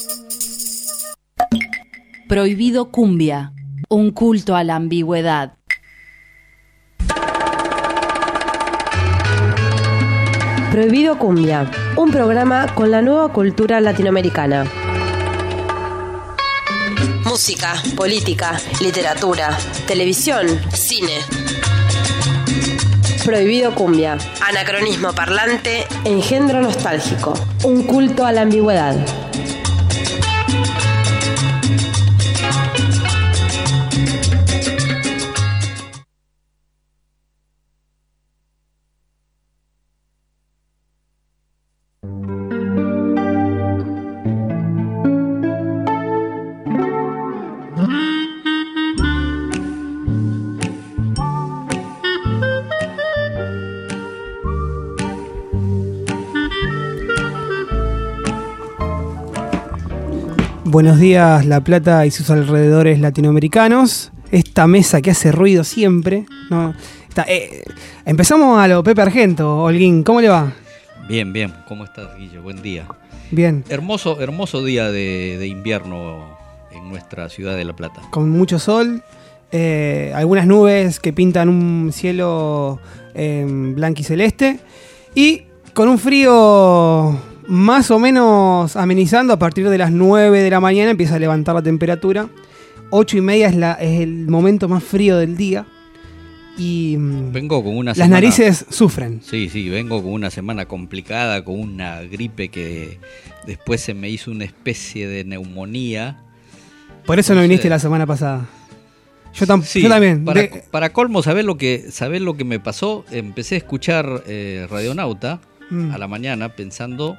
Prohibido Cumbia, un culto a la ambigüedad. Prohibido Cumbia, un programa con la nueva cultura latinoamericana. Música, política, literatura, televisión, cine. Prohibido Cumbia, anacronismo parlante, engendro nostálgico, un culto a la ambigüedad. Buenos días, La Plata y sus alrededores latinoamericanos. Esta mesa que hace ruido siempre, ¿no? Empezamos a lo Pepe Argento. Holguín, ¿cómo le va? Bien, bien. ¿Cómo estás, Guille? Buen día. Bien. Hermoso día de invierno en nuestra ciudad de La Plata. Con mucho sol, algunas nubes que pintan un cielo blanco y celeste, y con un frío más o menos amenizando. A partir de las 9 de la mañana empieza a levantar la temperatura. 8:30 es el momento más frío del día. Y vengo con una las semana, narices sufren. Sí, vengo con una semana complicada, con una gripe que después se me hizo una especie de neumonía. Por eso no viniste la semana pasada. Yo también. Para colmo, ¿sabés lo que me pasó? Empecé a escuchar Radionauta a la mañana pensando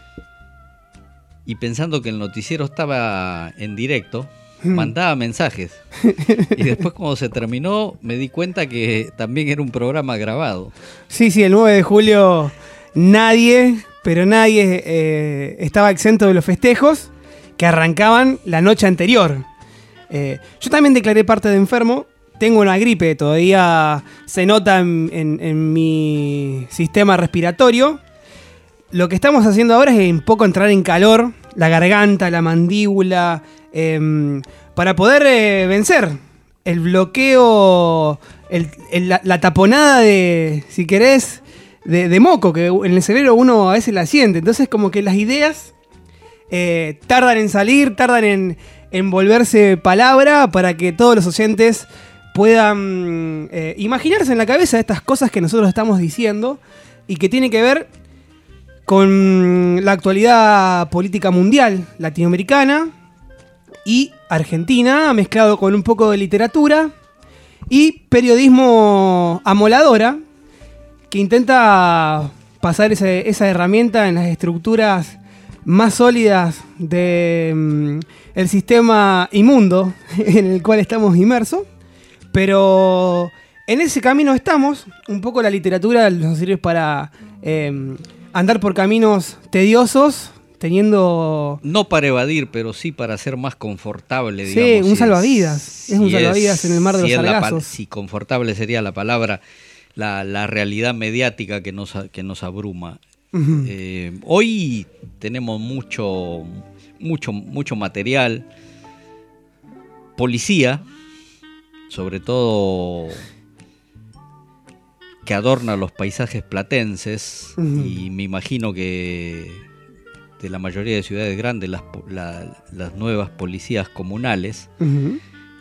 que el noticiero estaba en directo. Mandaba mensajes. Y después, cuando se terminó, me di cuenta que también era un programa grabado. Sí, el 9 de julio nadie estaba exento de los festejos que arrancaban la noche anterior. Yo también declaré parte de enfermo. Tengo una gripe, todavía se nota en mi sistema respiratorio. Lo que estamos haciendo ahora es un poco entrar en calor, la garganta, la mandíbula, para poder vencer el bloqueo, la taponada de, si querés, de moco, que en el cerebro uno a veces la siente. Entonces, como que las ideas tardan en salir, tardan en volverse palabra, para que todos los oyentes puedan imaginarse en la cabeza estas cosas que nosotros estamos diciendo y que tiene que ver con la actualidad política mundial, latinoamericana y argentina, mezclado con un poco de literatura y periodismo amoladora, que intenta pasar esa herramienta en las estructuras más sólidas del sistema inmundo en el cual estamos inmersos. Pero en ese camino estamos. Un poco la literatura nos sirve para andar por caminos tediosos, teniendo... No para evadir, pero sí para ser más confortable, digamos. Sí, un salvavidas. Es un salvavidas en el mar de los sargazos. Si confortable sería la palabra, la realidad mediática que nos abruma. Uh-huh. Hoy tenemos mucho material. Policía, sobre todo, que adorna los paisajes platenses. Uh-huh. Y me imagino que de la mayoría de ciudades grandes, las nuevas policías comunales, uh-huh,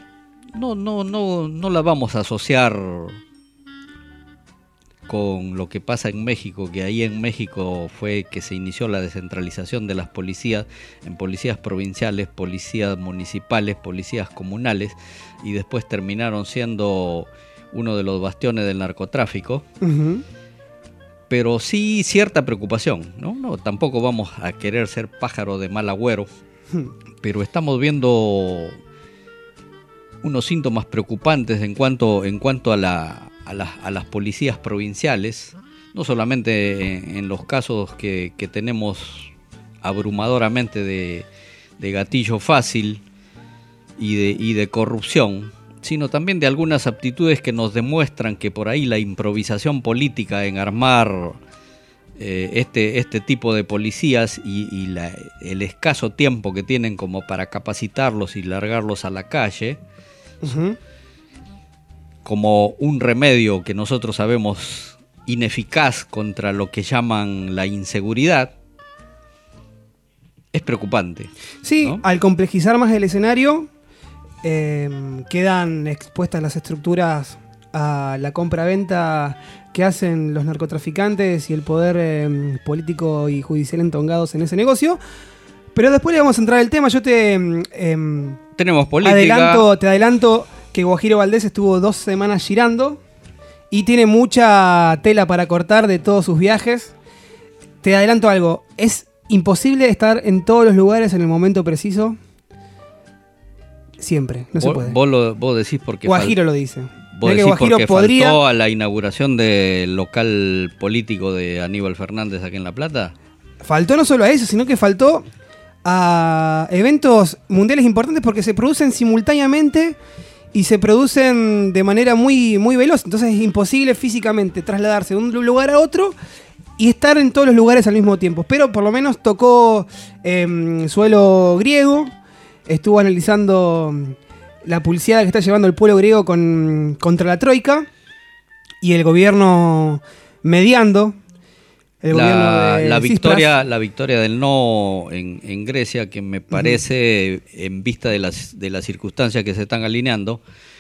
no la vamos a asociar con lo que pasa en México, que ahí en México fue que se inició la descentralización de las policías en policías provinciales, policías municipales, policías comunales, y después terminaron siendo uno de los bastiones del narcotráfico. Uh-huh. Pero sí cierta preocupación, ¿no? No, tampoco vamos a querer ser pájaro de mal agüero, pero estamos viendo unos síntomas preocupantes en cuanto a las policías provinciales, no solamente en los casos que tenemos abrumadoramente de gatillo fácil y de corrupción, sino también de algunas aptitudes que nos demuestran que por ahí la improvisación política en armar este tipo de policías y el escaso tiempo que tienen como para capacitarlos y largarlos a la calle, Ujú. como un remedio que nosotros sabemos ineficaz contra lo que llaman la inseguridad, es preocupante. Sí, ¿no? al complejizar más el escenario, quedan expuestas las estructuras a la compra-venta que hacen los narcotraficantes y el poder político y judicial entongados en ese negocio. Pero después le vamos a entrar al tema. Yo Tenemos política. te adelanto que Guajiro Valdés estuvo 2 semanas girando y tiene mucha tela para cortar de todos sus viajes. Te adelanto algo, es imposible estar en todos los lugares en el momento preciso. Siempre, no se puede. Vos decís porque Guajiro lo dice. vos Mirá que decís Guajiro porque podría... faltó a la inauguración del local político de Aníbal Fernández aquí en La Plata. Faltó no solo a eso, sino que faltó a eventos mundiales importantes porque se producen simultáneamente y se producen de manera muy, muy veloz. Entonces es imposible físicamente trasladarse de un lugar a otro y estar en todos los lugares al mismo tiempo. Pero por lo menos tocó suelo griego, estuvo analizando la pulseada que está llevando el pueblo griego contra la Troika y el gobierno mediando. La victoria del no en Grecia, que me parece, en vista de las circunstancias que se están alineando,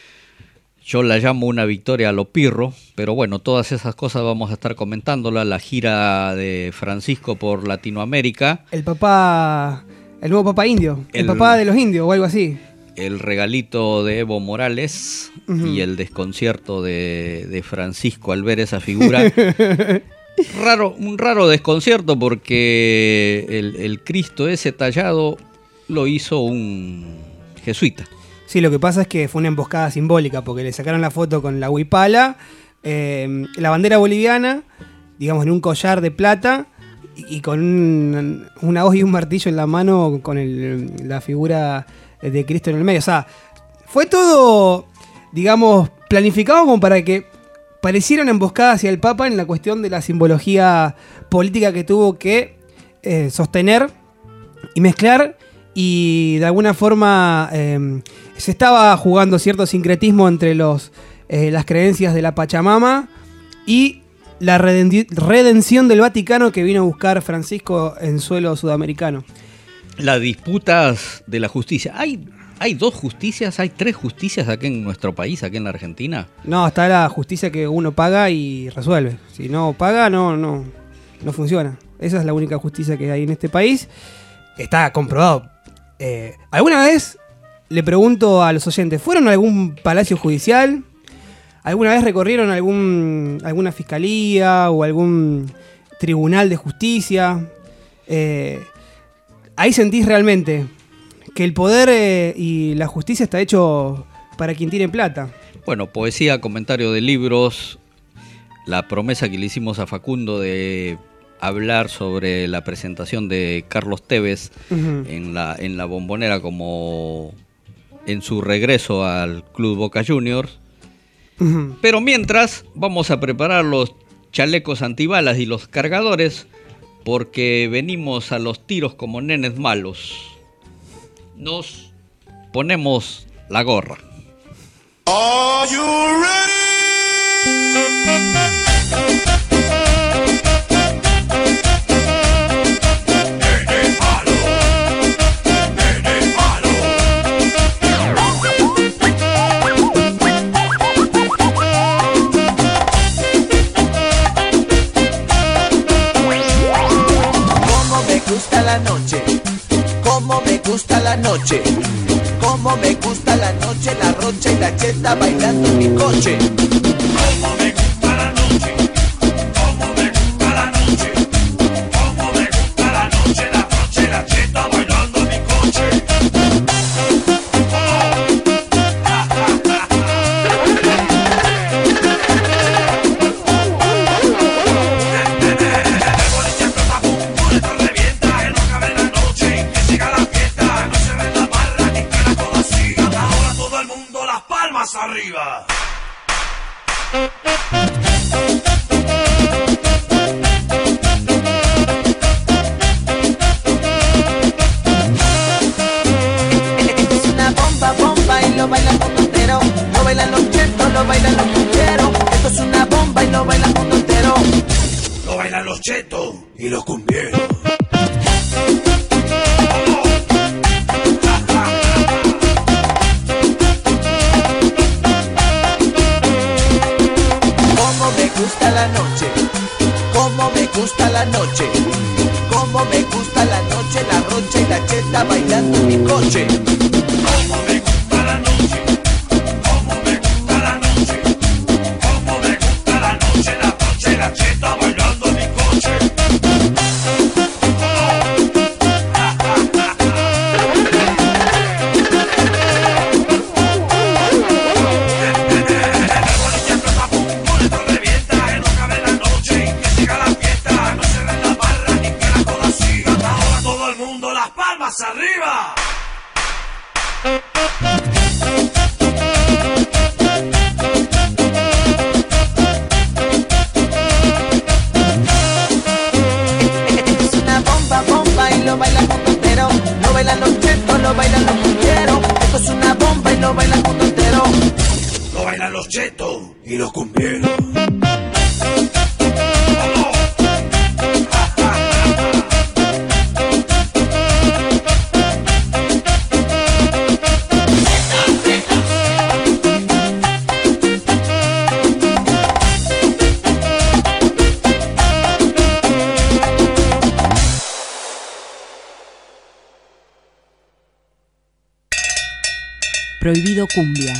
yo la llamo una victoria a lo Pirro, pero bueno, todas esas cosas vamos a estar comentándola. La gira de Francisco por Latinoamérica. El nuevo papá indio, el papá de los indios o algo así. El regalito de Evo Morales y el desconcierto de Francisco al ver esa figura. Un raro desconcierto porque el Cristo ese tallado lo hizo un jesuita. Sí, lo que pasa es que fue una emboscada simbólica porque le sacaron la foto con la huipala, la bandera boliviana, digamos en un collar de plata y con una hoz y un martillo en la mano con la figura de Cristo en el medio. O sea, fue todo, digamos, planificado como para que pareciera una emboscada hacia el Papa en la cuestión de la simbología política que tuvo que sostener y mezclar, y de alguna forma se estaba jugando cierto sincretismo entre las creencias de la Pachamama y la redención del Vaticano que vino a buscar Francisco en suelo sudamericano. Las disputas de la justicia. ¿Hay 2 justicias? ¿Hay 3 justicias aquí en nuestro país, aquí en la Argentina? No, está la justicia que uno paga y resuelve. Si no paga, no funciona. Esa es la única justicia que hay en este país. Está comprobado. ¿Alguna vez, le pregunto a los oyentes, fueron a algún palacio judicial? ¿Alguna vez recorrieron alguna fiscalía o algún tribunal de justicia? Ahí sentís realmente que el poder y la justicia está hecho para quien tiene plata. Bueno, poesía, comentario de libros, la promesa que le hicimos a Facundo de hablar sobre la presentación de Carlos Tevez en la Bombonera como en su regreso al Club Boca Juniors. Pero mientras vamos a preparar los chalecos antibalas y los cargadores porque venimos a los tiros como nenes malos. Nos ponemos la gorra. Are you ready? Cómo me gusta la noche, cómo me gusta la noche, la rocha y la cheta bailando en mi coche. Cómo me gusta la noche, cómo me gusta la noche, cómo me gusta la noche, la rocha y la cheta bailando en mi coche. Arriba. chetos y los cumbieros. Cómo me gusta la noche, cómo me gusta la noche, cómo me gusta la noche, la rocha y la cheta bailando en mi coche. Cómo me gusta la noche, cómo me gusta la noche, cómo me gusta la noche, la rocha y la cheta bailando en mi coche. ¡Arriba! Es una bomba, bomba y lo baila el mundo entero. Lo bailan los chetos, lo bailan los cumbieros. Esto es una bomba y lo baila el mundo entero. Lo bailan los chetos y los cumbieros. Prohibido Cumbia.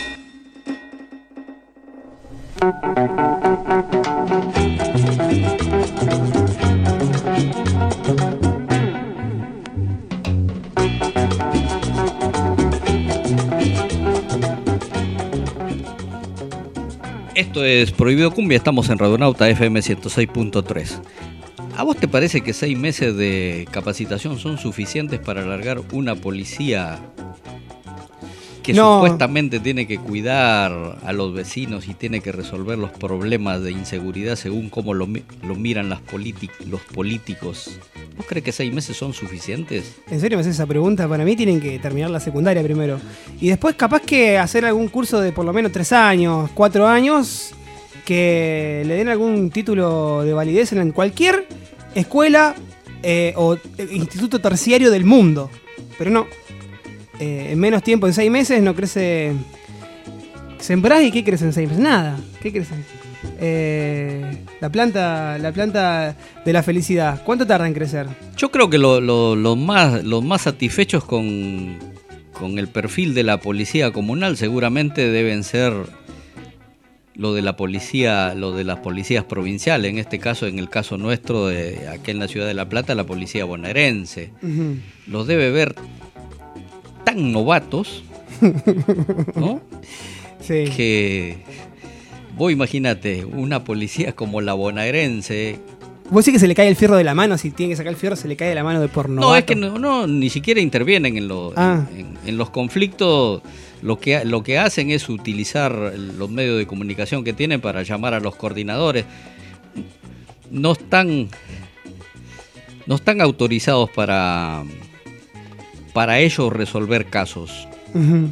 Esto es Prohibido Cumbia, estamos en Radionauta FM 106.3. ¿A vos te parece que 6 meses de capacitación son suficientes para alargar una policía que No. supuestamente tiene que cuidar a los vecinos y tiene que resolver los problemas de inseguridad según cómo lo miran los políticos? ¿Vos crees que 6 meses son suficientes? ¿En serio me haces esa pregunta? Para mí tienen que terminar la secundaria primero. Y después capaz que hacer algún curso de por lo menos 3 años, 4 años, que le den algún título de validez en cualquier escuela o instituto terciario del mundo. Pero no. En menos tiempo, en 6 meses, no crece. Sembrás y ¿qué crece en 6 meses? Nada. ¿Qué crece? La planta de la felicidad. ¿Cuánto tarda en crecer? Yo creo que los más satisfechos con el perfil de la policía comunal seguramente deben ser lo de las policías provinciales. En este caso, en el caso nuestro, aquí en la ciudad de La Plata, la policía bonaerense. Uh-huh. Los debe ver tan novatos, ¿no? Sí. Que vos imagínate, una policía como la bonaerense. ¿Vos decís que se le cae el fierro de la mano? Si tiene que sacar el fierro, se le cae de la mano de por novato. No, es que no, ni siquiera intervienen en los conflictos. Lo que hacen es utilizar los medios de comunicación que tienen para llamar a los coordinadores. No están autorizados para ellos resolver casos. Uh-huh.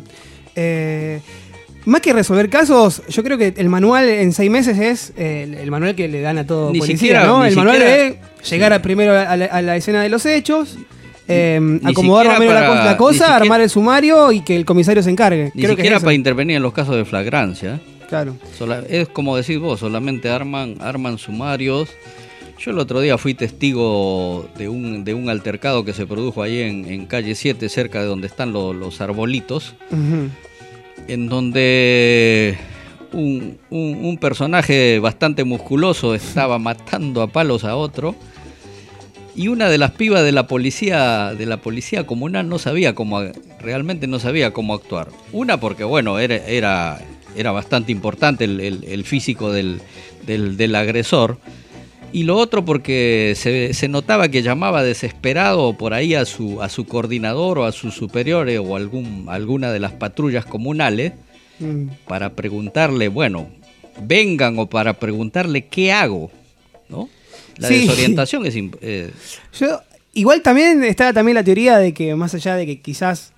Más que resolver casos, yo creo que el manual en 6 meses es el manual que le dan a todo Ni policía, siquiera- ¿no? ni El manual siquiera- de llegar primero a la escena de los hechos, Ni acomodar más o menos siquiera para- la cosa, ni siquiera- armar el sumario y que el comisario se encargue. Ni Creo que siquiera es eso. para intervenir en los casos de flagrancia. Claro. Es como decís vos, solamente arman sumarios. Yo el otro día fui testigo de un altercado que se produjo ahí en calle 7, cerca de donde están los arbolitos, Uh-huh. en donde un personaje bastante musculoso estaba matando a palos a otro, y una de las pibas de la policía comunal realmente no sabía cómo actuar. Una porque bueno, era bastante importante el físico del agresor. Y lo otro porque se notaba que llamaba desesperado por ahí a su coordinador o a sus superiores o alguna de las patrullas comunales para preguntarle, bueno, vengan, o para preguntarle qué hago, ¿no? La Sí. desorientación es... Igual también está la teoría de que más allá de que quizás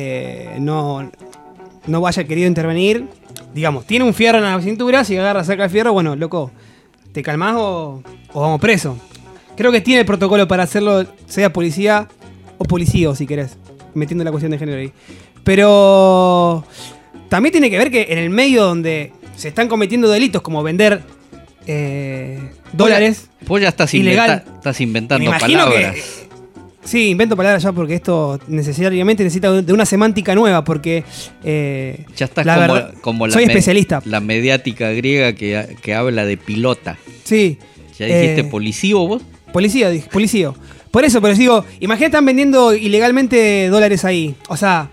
no haya querido intervenir, digamos, tiene un fierro en la cintura, si agarra, saca el fierro, bueno, loco, te calmás o vamos preso. Creo que tiene el protocolo para hacerlo, sea policía o policío, si querés, metiendo la cuestión de género ahí. Pero también tiene que ver que en el medio donde se están cometiendo delitos como vender dólares. Vos ya estás inventando Me imagino palabras. Sí, invento palabras ya porque esto necesariamente necesita de una semántica nueva porque Ya estás la verdad, como soy especialista. la mediática griega que habla de pilota. Sí. ¿Ya dijiste policío vos? Policía, dije, policío. Por eso, pero digo, imagínate están vendiendo ilegalmente dólares ahí. O sea,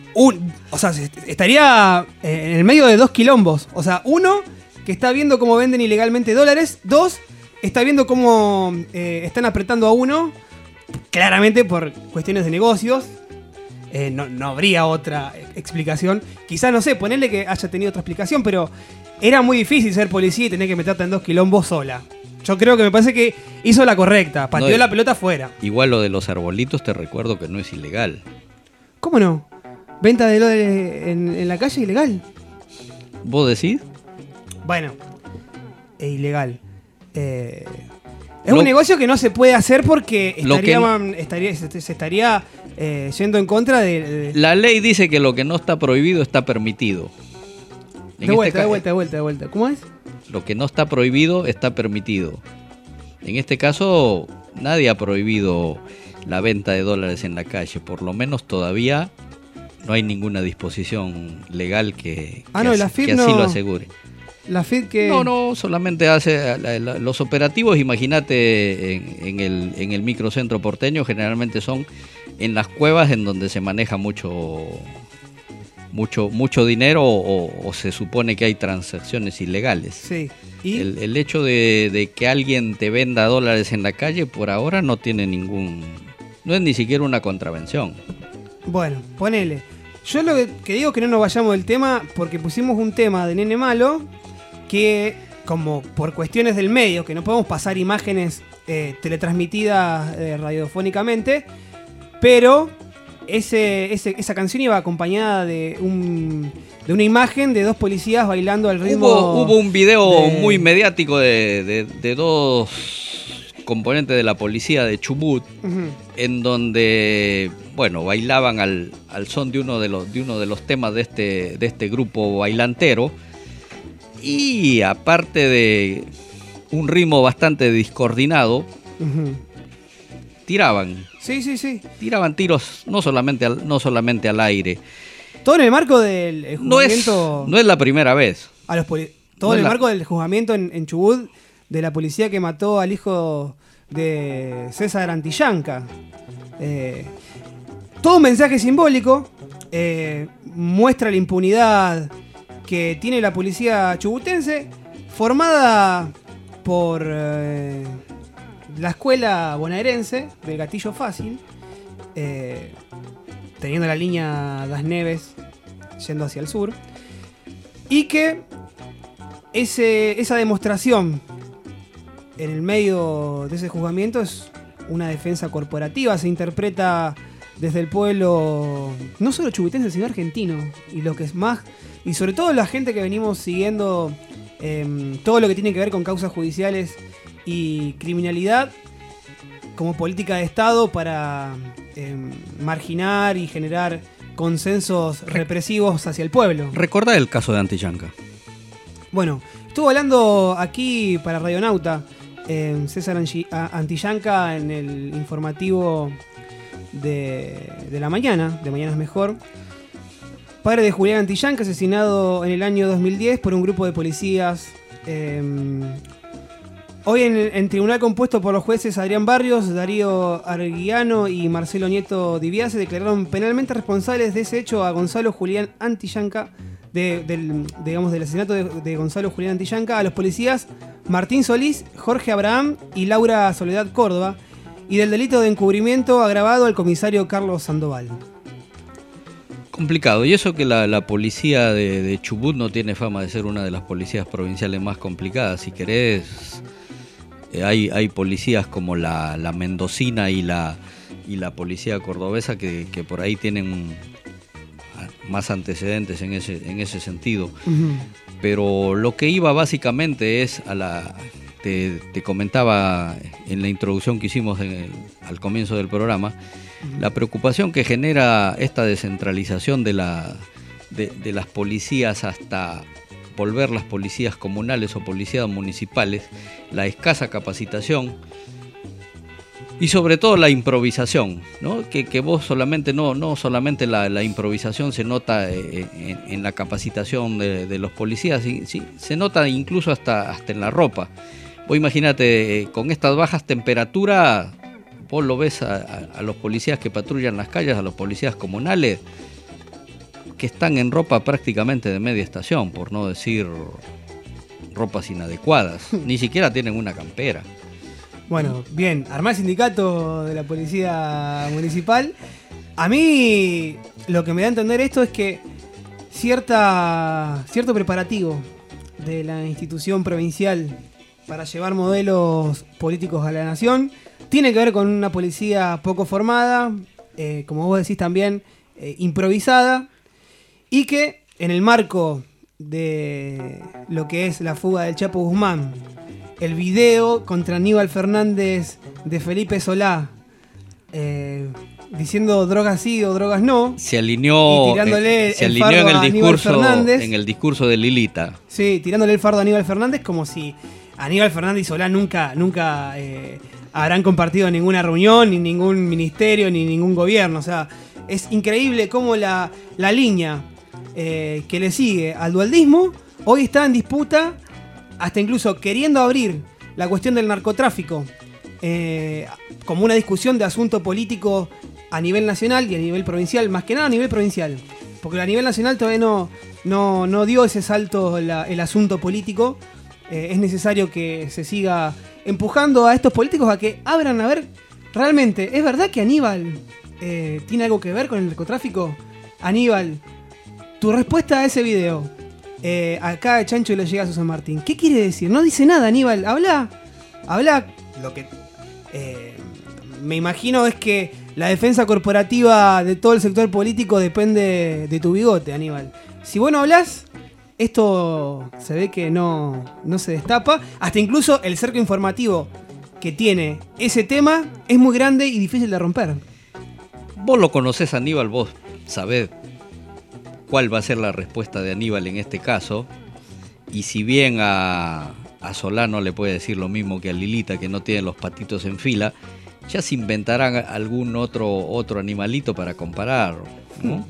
estaría en el medio de dos quilombos. O sea, uno, que está viendo cómo venden ilegalmente dólares. Dos, está viendo cómo están apretando a uno. Claramente por cuestiones de negocios. No habría otra explicación. Quizás, no sé, ponerle que haya tenido otra explicación, pero era muy difícil ser policía y tener que meterte en dos quilombos sola. Yo creo que me parece que hizo la correcta. Pateó la pelota afuera. Igual lo de los arbolitos te recuerdo que no es ilegal. ¿Cómo no? Venta de dólares en la calle ilegal. ¿Vos decís? Bueno, es ilegal. Es un negocio que no se puede hacer porque se estaría yendo en contra de... La ley dice que lo que no está prohibido está permitido. De vuelta. ¿Cómo es? Lo que no está prohibido está permitido. En este caso, nadie ha prohibido la venta de dólares en la calle. Por lo menos todavía no hay ninguna disposición legal que así lo asegure. La FID que... No, solamente hace los operativos, imagínate, en el microcentro porteño generalmente son en las cuevas en donde se maneja mucho dinero o se supone que hay transacciones ilegales. Sí. ¿Y? El hecho de que alguien te venda dólares en la calle por ahora no tiene no es ni siquiera una contravención. Bueno, ponele. Yo lo que digo que no nos vayamos del tema porque pusimos un tema de Nene Malo que, como por cuestiones del medio, que no podemos pasar imágenes teletransmitidas radiofónicamente, pero esa canción iba acompañada de una imagen de dos policías bailando al ritmo. Hubo un video muy mediático de dos componentes de la policía de Chubut, en donde, bueno, bailaban al son de uno de los temas de este grupo bailantero, y aparte de un ritmo bastante discoordinado, tiraban. Sí. Tiraban tiros no solamente al aire. Todo en el marco del juzgamiento. No es la primera vez. Todo en el marco del juzgamiento en Chubut de la policía que mató al hijo de César Antillanca. Todo un mensaje simbólico. Muestra la impunidad que tiene la policía chubutense, formada por la escuela bonaerense del Gatillo Fácil, teniendo la línea Das Neves yendo hacia el sur, y que esa demostración en el medio de ese juzgamiento es una defensa corporativa, se interpreta desde el pueblo no solo chubutense sino argentino, y lo que es más, y sobre todo la gente que venimos siguiendo todo lo que tiene que ver con causas judiciales y criminalidad como política de Estado para marginar y generar consensos represivos hacia el pueblo. Recordá el caso de Antillanca. Bueno, estuvo hablando aquí para Radionauta César Antillanca en el informativo de la mañana, de Mañana es Mejor. Padre de Julián Antillanca, asesinado en el año 2010 por un grupo de policías. Hoy en tribunal compuesto por los jueces Adrián Barrios, Darío Arguiano y Marcelo Nieto Diviase declararon penalmente responsables de ese hecho a Gonzalo Julián Antillanca, del asesinato de Gonzalo Julián Antillanca, a los policías Martín Solís, Jorge Abraham y Laura Soledad Córdoba, y del delito de encubrimiento agravado al comisario Carlos Sandoval. Complicado, y eso que la policía de Chubut no tiene fama de ser una de las policías provinciales más complicadas. Si querés, hay policías como la mendocina y la policía cordobesa que por ahí tienen más antecedentes en ese sentido. Pero lo que iba básicamente es a te comentaba en la introducción que hicimos al comienzo del programa, la preocupación que genera esta descentralización de las policías hasta volver las policías comunales o policías municipales, la escasa capacitación y sobre todo la improvisación, ¿no? Que vos solamente, no solamente la improvisación se nota en la capacitación de los policías, sí, se nota incluso hasta en la ropa. Vos imagínate, con estas bajas temperaturas, vos lo ves a los policías que patrullan las calles, a los policías comunales, que están en ropa prácticamente de media estación, por no decir ropas inadecuadas, ni siquiera tienen una campera. Bueno, bien, armar el sindicato de la policía municipal. A mí lo que me da a entender esto es que cierto preparativo de la institución provincial para llevar modelos políticos a la nación tiene que ver con una policía poco formada, como vos decís también, improvisada, y que en el marco de lo que es la fuga del Chapo Guzmán, el video contra Aníbal Fernández de Felipe Solá, diciendo drogas sí o drogas no, se alineó, y tirándole se el alineó fardo en a Aníbal Fernández. en el discurso de Lilita. Sí, tirándole el fardo a Aníbal Fernández, como si Aníbal Fernández y Solá nunca habrán compartido ninguna reunión, ni ningún ministerio, ni ningún gobierno. O sea, es increíble cómo la línea que le sigue al dualdismo hoy está en disputa, hasta incluso queriendo abrir la cuestión del narcotráfico como una discusión de asunto político a nivel nacional y a nivel provincial, más que nada a nivel provincial, porque a nivel nacional todavía no dio ese salto el asunto político. Es necesario que se siga empujando a estos políticos a que abran a ver, realmente, ¿es verdad que Aníbal tiene algo que ver con el narcotráfico? Aníbal, tu respuesta a ese video, acá Chancho le llega a San Martín, ¿qué quiere decir? No dice nada, Aníbal, habla. Lo que me imagino es que la defensa corporativa de todo el sector político depende de tu bigote, Aníbal. Si vos no hablás, esto se ve que no se destapa. Hasta incluso el cerco informativo que tiene ese tema es muy grande y difícil de romper. Vos lo conocés, Aníbal, vos sabés cuál va a ser la respuesta de Aníbal en este caso. Y si bien a Solá no le puede decir lo mismo que a Lilita, que no tiene los patitos en fila, ya se inventarán algún otro animalito para comparar, ¿no?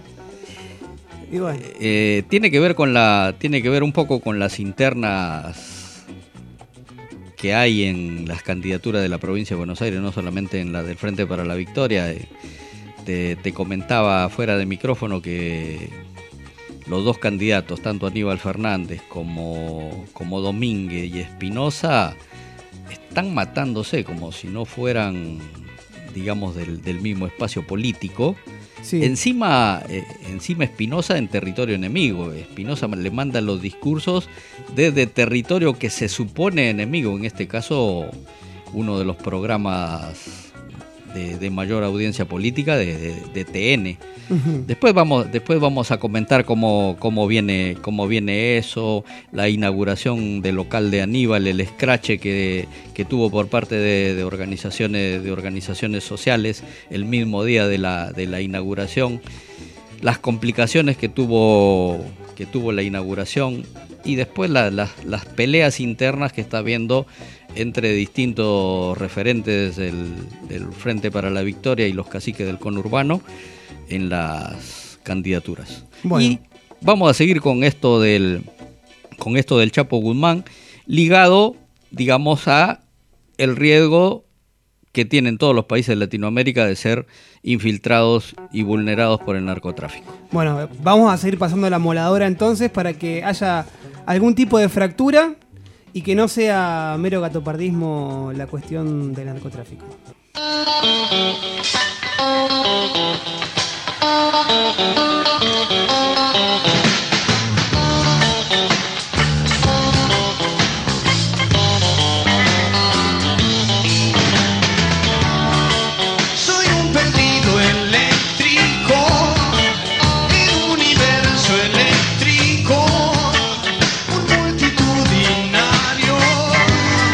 Y bueno. Tiene que ver un poco con las internas que hay en las candidaturas de la provincia de Buenos Aires, no solamente en la del Frente para la Victoria. Te comentaba fuera de micrófono que los dos candidatos, tanto Aníbal Fernández como Domínguez y Espinosa, están matándose como si no fueran, digamos, del mismo espacio político. Sí. Encima Espinosa en territorio enemigo. Espinosa le manda los discursos desde territorio que se supone enemigo, en este caso uno de los programas de mayor audiencia política de TN. Uh-huh. Después vamos a comentar cómo viene eso, la inauguración del local de Aníbal, el escrache que tuvo por parte de organizaciones sociales el mismo día de la inauguración, las complicaciones que tuvo la inauguración y después las peleas internas que está habiendo entre distintos referentes del Frente para la Victoria y los caciques del conurbano en las candidaturas. Bueno. Y vamos a seguir con esto del Chapo Guzmán, ligado, digamos, a el riesgo que tienen todos los países de Latinoamérica de ser infiltrados y vulnerados por el narcotráfico. Bueno, vamos a seguir pasando la moladora entonces para que haya algún tipo de fractura y que no sea mero gatopardismo la cuestión del narcotráfico. Soy un perdido eléctrico, el universo eléctrico, un multitudinario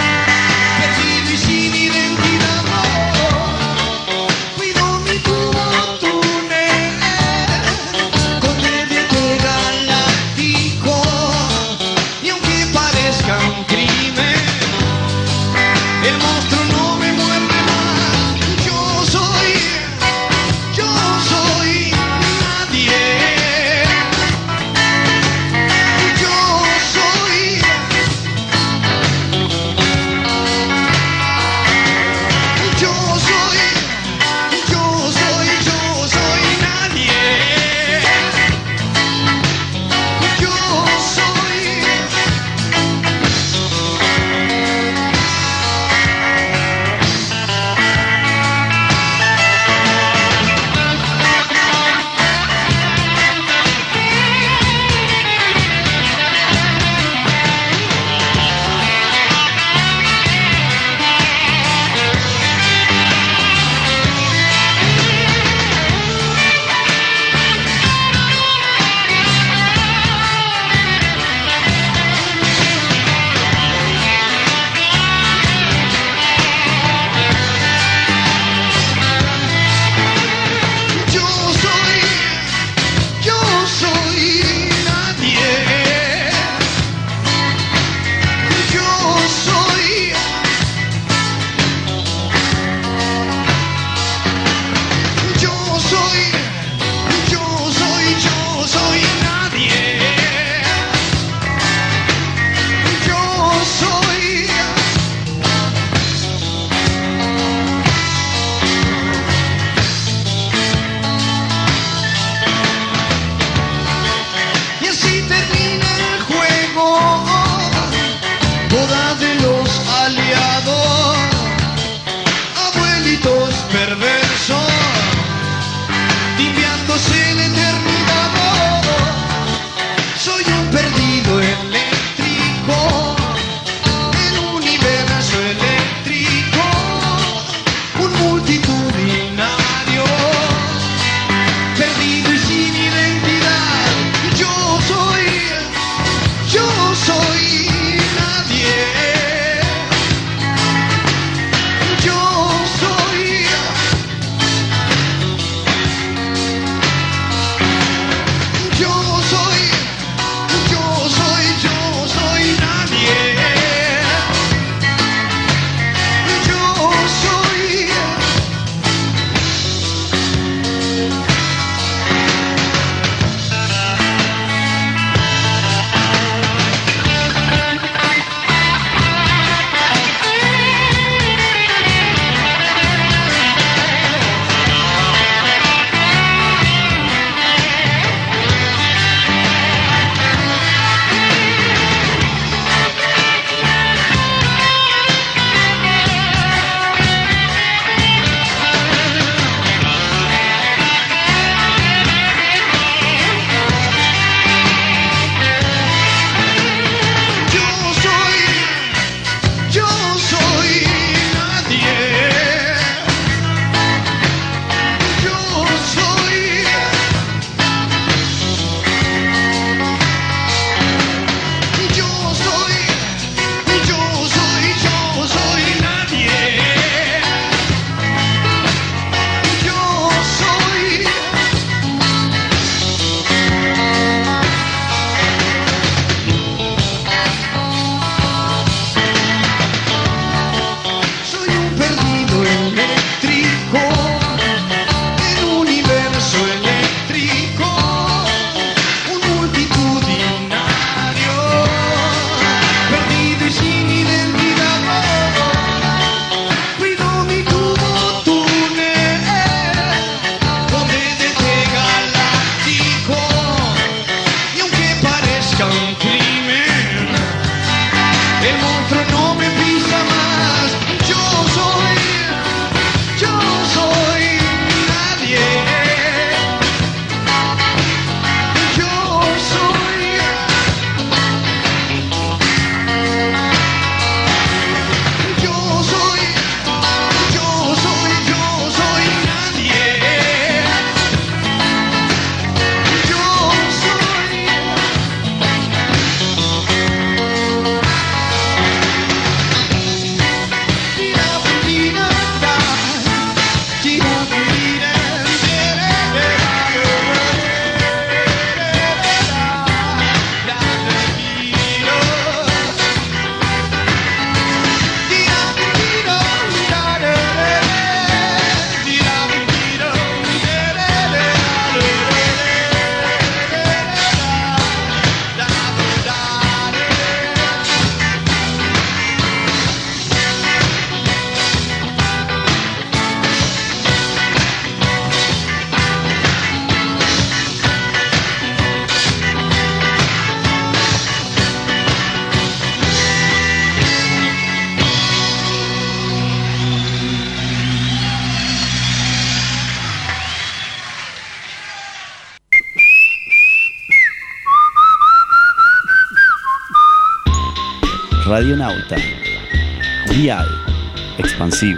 Radionauta. Dial. Expansivo.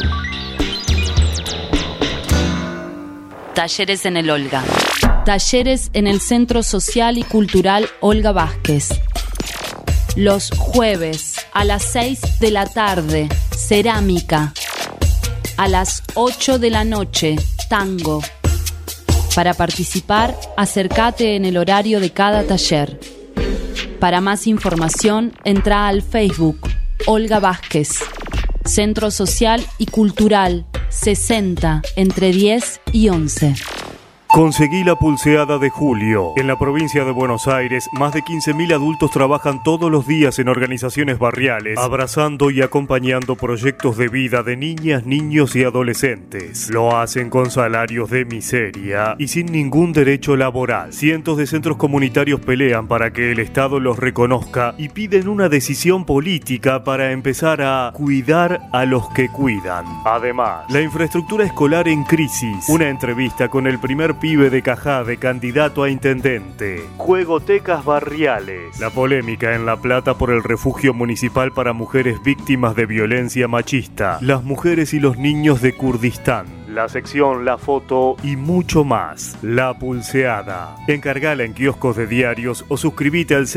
Talleres en el Olga. Talleres en el Centro Social y Cultural Olga Vázquez. Los jueves a las 6 de la tarde, cerámica. A las 8 de la noche, tango. Para participar, acércate en el horario de cada taller. Para más información, entra al Facebook Olga Vázquez. Centro Social y Cultural 60, entre 10 y 11. Conseguí la pulseada de julio. En la provincia de Buenos Aires, más de 15.000 adultos trabajan todos los días en organizaciones barriales, abrazando y acompañando proyectos de vida de niñas, niños y adolescentes. Lo hacen con salarios de miseria y sin ningún derecho laboral. Cientos de centros comunitarios pelean para que el Estado los reconozca y piden una decisión política para empezar a cuidar a los que cuidan. Además, la infraestructura escolar en crisis. Una entrevista con el primer pibe de Cajade, candidato a intendente. Juegotecas barriales. La polémica en La Plata por el refugio municipal para mujeres víctimas de violencia machista. Las mujeres y los niños de Kurdistán. La sección, la foto y mucho más. La Pulseada. Encargala en kioscos de diarios o suscríbete al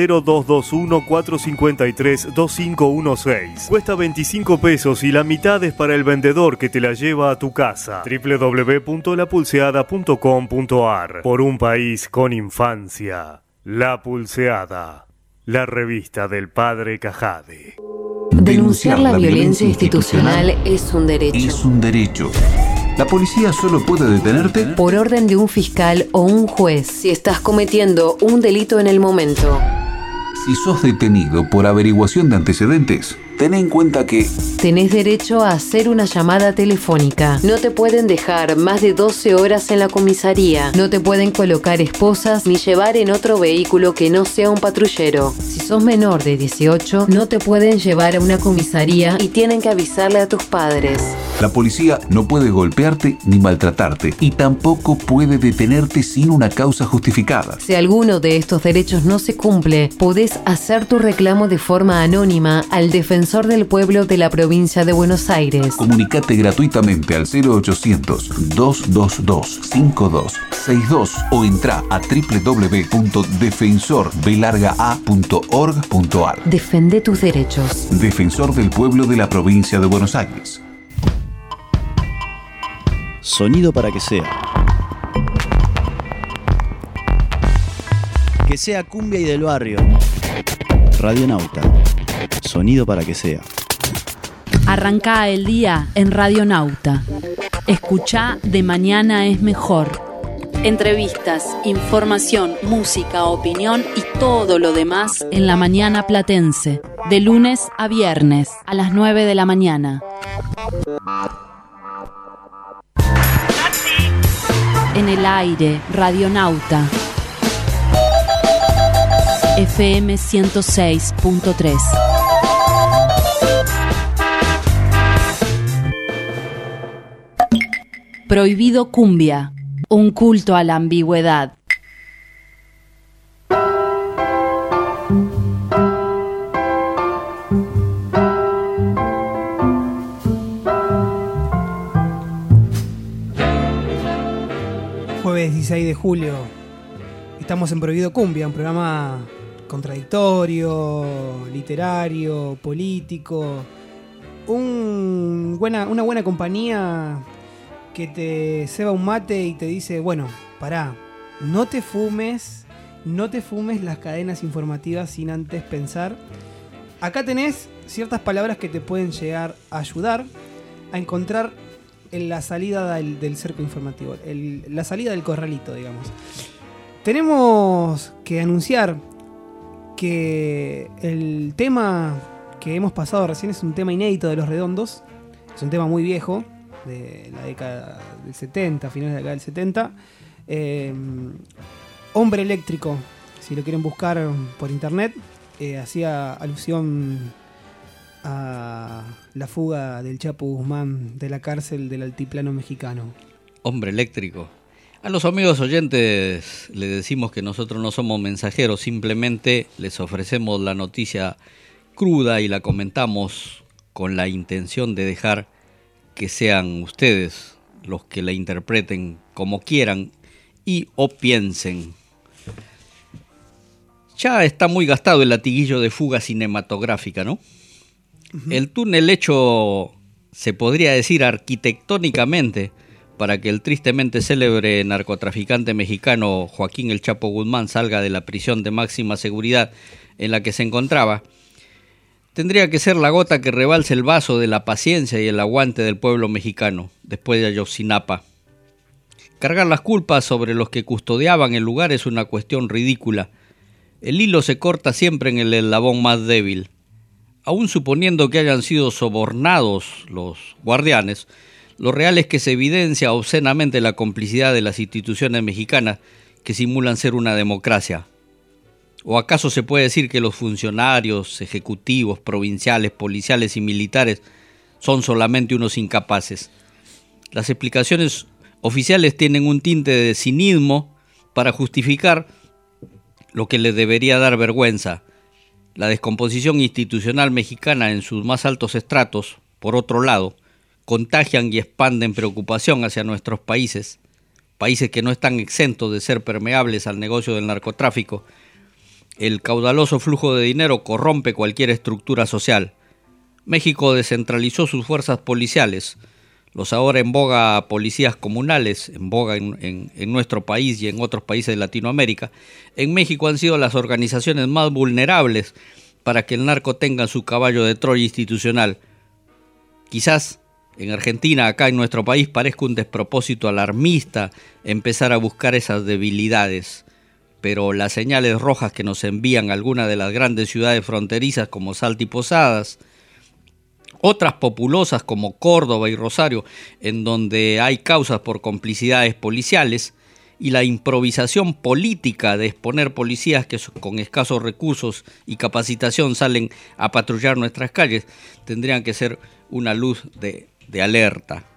0221-453-2516. Cuesta 25 pesos y la mitad es para el vendedor que te la lleva a tu casa. www.lapulseada.com.ar. Por un país con infancia. La Pulseada. La revista del padre Cajade. Denunciar la violencia institucional es un derecho. Es un derecho. La policía solo puede detenerte por orden de un fiscal o un juez si estás cometiendo un delito en el momento. Si sos detenido por averiguación de antecedentes, ten en cuenta que tenés derecho a hacer una llamada telefónica. No te pueden dejar más de 12 horas en la comisaría. No te pueden colocar esposas ni llevar en otro vehículo que no sea un patrullero. Si sos menor de 18, no te pueden llevar a una comisaría y tienen que avisarle a tus padres. La policía no puede golpearte ni maltratarte y tampoco puede detenerte sin una causa justificada. Si alguno de estos derechos no se cumple, podés hacer tu reclamo de forma anónima al defensor del pueblo de la provincia de Buenos Aires. Comunicate gratuitamente al 0800-222-5262 o entra a www.defensorbelargaa.org.ar. Defende tus derechos. Defensor del pueblo de la provincia de Buenos Aires. Sonido para que sea. Que sea cumbia y del barrio. Radionauta. Sonido para que sea. Arrancá el día en Radionauta. Escuchá De Mañana es Mejor. Entrevistas, información, música, opinión y todo lo demás en la mañana platense. De lunes a viernes a las 9 de la mañana. En el aire, Radionauta. FM 106.3. Prohibido Cumbia, un culto a la ambigüedad. Jueves 16 de julio, estamos en Prohibido Cumbia, un programa contradictorio, literario, político, una buena compañía que te ceba un mate y te dice, bueno, pará, no te fumes las cadenas informativas sin antes pensar. Acá tenés ciertas palabras que te pueden llegar a ayudar a encontrar en la salida del cerco informativo, la salida del corralito, digamos. Tenemos que anunciar que el tema que hemos pasado recién es un tema inédito de Los Redondos, es un tema muy viejo, de la década del 70, finales de la década del 70. Hombre Eléctrico, si lo quieren buscar por internet, hacía alusión a la fuga del Chapo Guzmán de la cárcel del altiplano mexicano. Hombre Eléctrico. A los amigos oyentes les decimos que nosotros no somos mensajeros, simplemente les ofrecemos la noticia cruda y la comentamos con la intención de dejar que sean ustedes los que la interpreten como quieran y o piensen. Ya está muy gastado el latiguillo de fuga cinematográfica, ¿no? El túnel hecho, se podría decir arquitectónicamente, para que el tristemente célebre narcotraficante mexicano Joaquín El Chapo Guzmán salga de la prisión de máxima seguridad en la que se encontraba, tendría que ser la gota que rebalse el vaso de la paciencia y el aguante del pueblo mexicano después de Ayotzinapa. Cargar las culpas sobre los que custodiaban el lugar es una cuestión ridícula. El hilo se corta siempre en el eslabón más débil. Aún suponiendo que hayan sido sobornados los guardianes, lo real es que se evidencia obscenamente la complicidad de las instituciones mexicanas que simulan ser una democracia. ¿O acaso se puede decir que los funcionarios, ejecutivos, provinciales, policiales y militares son solamente unos incapaces? Las explicaciones oficiales tienen un tinte de cinismo para justificar lo que les debería dar vergüenza. La descomposición institucional mexicana en sus más altos estratos, por otro lado, contagian y expanden preocupación hacia nuestros países, países que no están exentos de ser permeables al negocio del narcotráfico. El caudaloso flujo de dinero corrompe cualquier estructura social. México descentralizó sus fuerzas policiales. Los ahora en boga policías comunales, en boga en nuestro país y en otros países de Latinoamérica, en México han sido las organizaciones más vulnerables para que el narco tenga su caballo de Troya institucional. Quizás en Argentina, acá en nuestro país, parezca un despropósito alarmista empezar a buscar esas debilidades, pero las señales rojas que nos envían algunas de las grandes ciudades fronterizas como Salta y Posadas, otras populosas como Córdoba y Rosario, en donde hay causas por complicidades policiales, y la improvisación política de exponer policías que con escasos recursos y capacitación salen a patrullar nuestras calles, tendrían que ser una luz de alerta.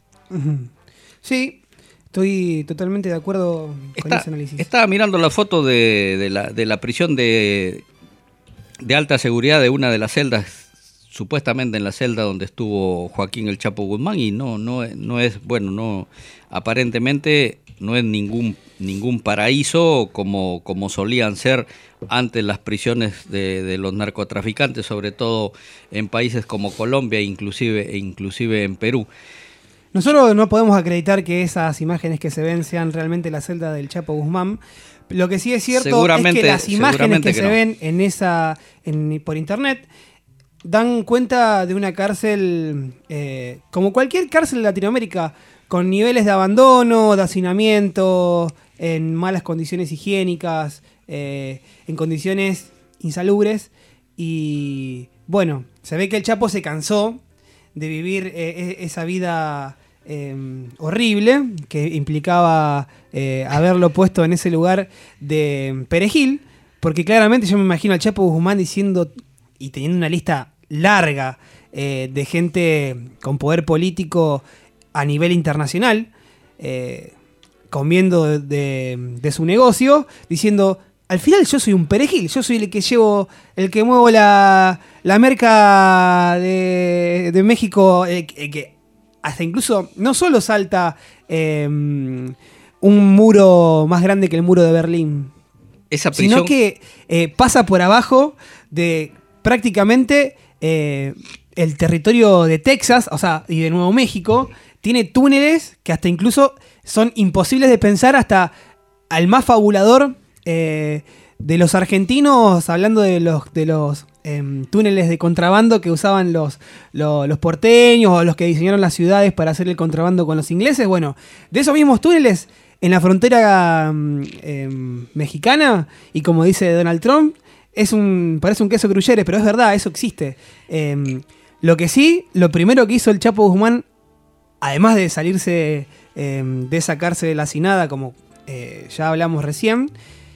Sí, estoy totalmente de acuerdo con ese análisis. Estaba mirando la foto de la prisión de alta seguridad de una de las celdas, supuestamente en la celda donde estuvo Joaquín El Chapo Guzmán, y no es, bueno, no, aparentemente no es ningún paraíso como solían ser antes las prisiones de los narcotraficantes, sobre todo en países como Colombia e inclusive en Perú. Nosotros no podemos acreditar que esas imágenes que se ven sean realmente la celda del Chapo Guzmán. Lo que sí es cierto es que las imágenes que se ven por internet dan cuenta de una cárcel, como cualquier cárcel de Latinoamérica, con niveles de abandono, de hacinamiento, en malas condiciones higiénicas, en condiciones insalubres. Y bueno, se ve que el Chapo se cansó de vivir esa vida horrible que implicaba haberlo puesto en ese lugar de perejil, porque claramente yo me imagino al Chapo Guzmán diciendo y teniendo una lista larga de gente con poder político a nivel internacional, comiendo de su negocio, diciendo: al final yo soy un perejil, yo soy el que muevo la merca de México, el que hasta incluso no solo salta un muro más grande que el muro de Berlín, sino que pasa por abajo de prácticamente el territorio de Texas, o sea, y de Nuevo México. Tiene túneles que hasta incluso son imposibles de pensar hasta al más fabulador de los argentinos, hablando de los túneles de contrabando que usaban los porteños o los que diseñaron las ciudades para hacer el contrabando con los ingleses. Bueno, de esos mismos túneles en la frontera mexicana, y como dice Donald Trump, parece un queso gruyere, pero es verdad, eso existe. Lo primero que hizo el Chapo Guzmán, además de salirse de esa cárcel hacinada, como ya hablamos recién,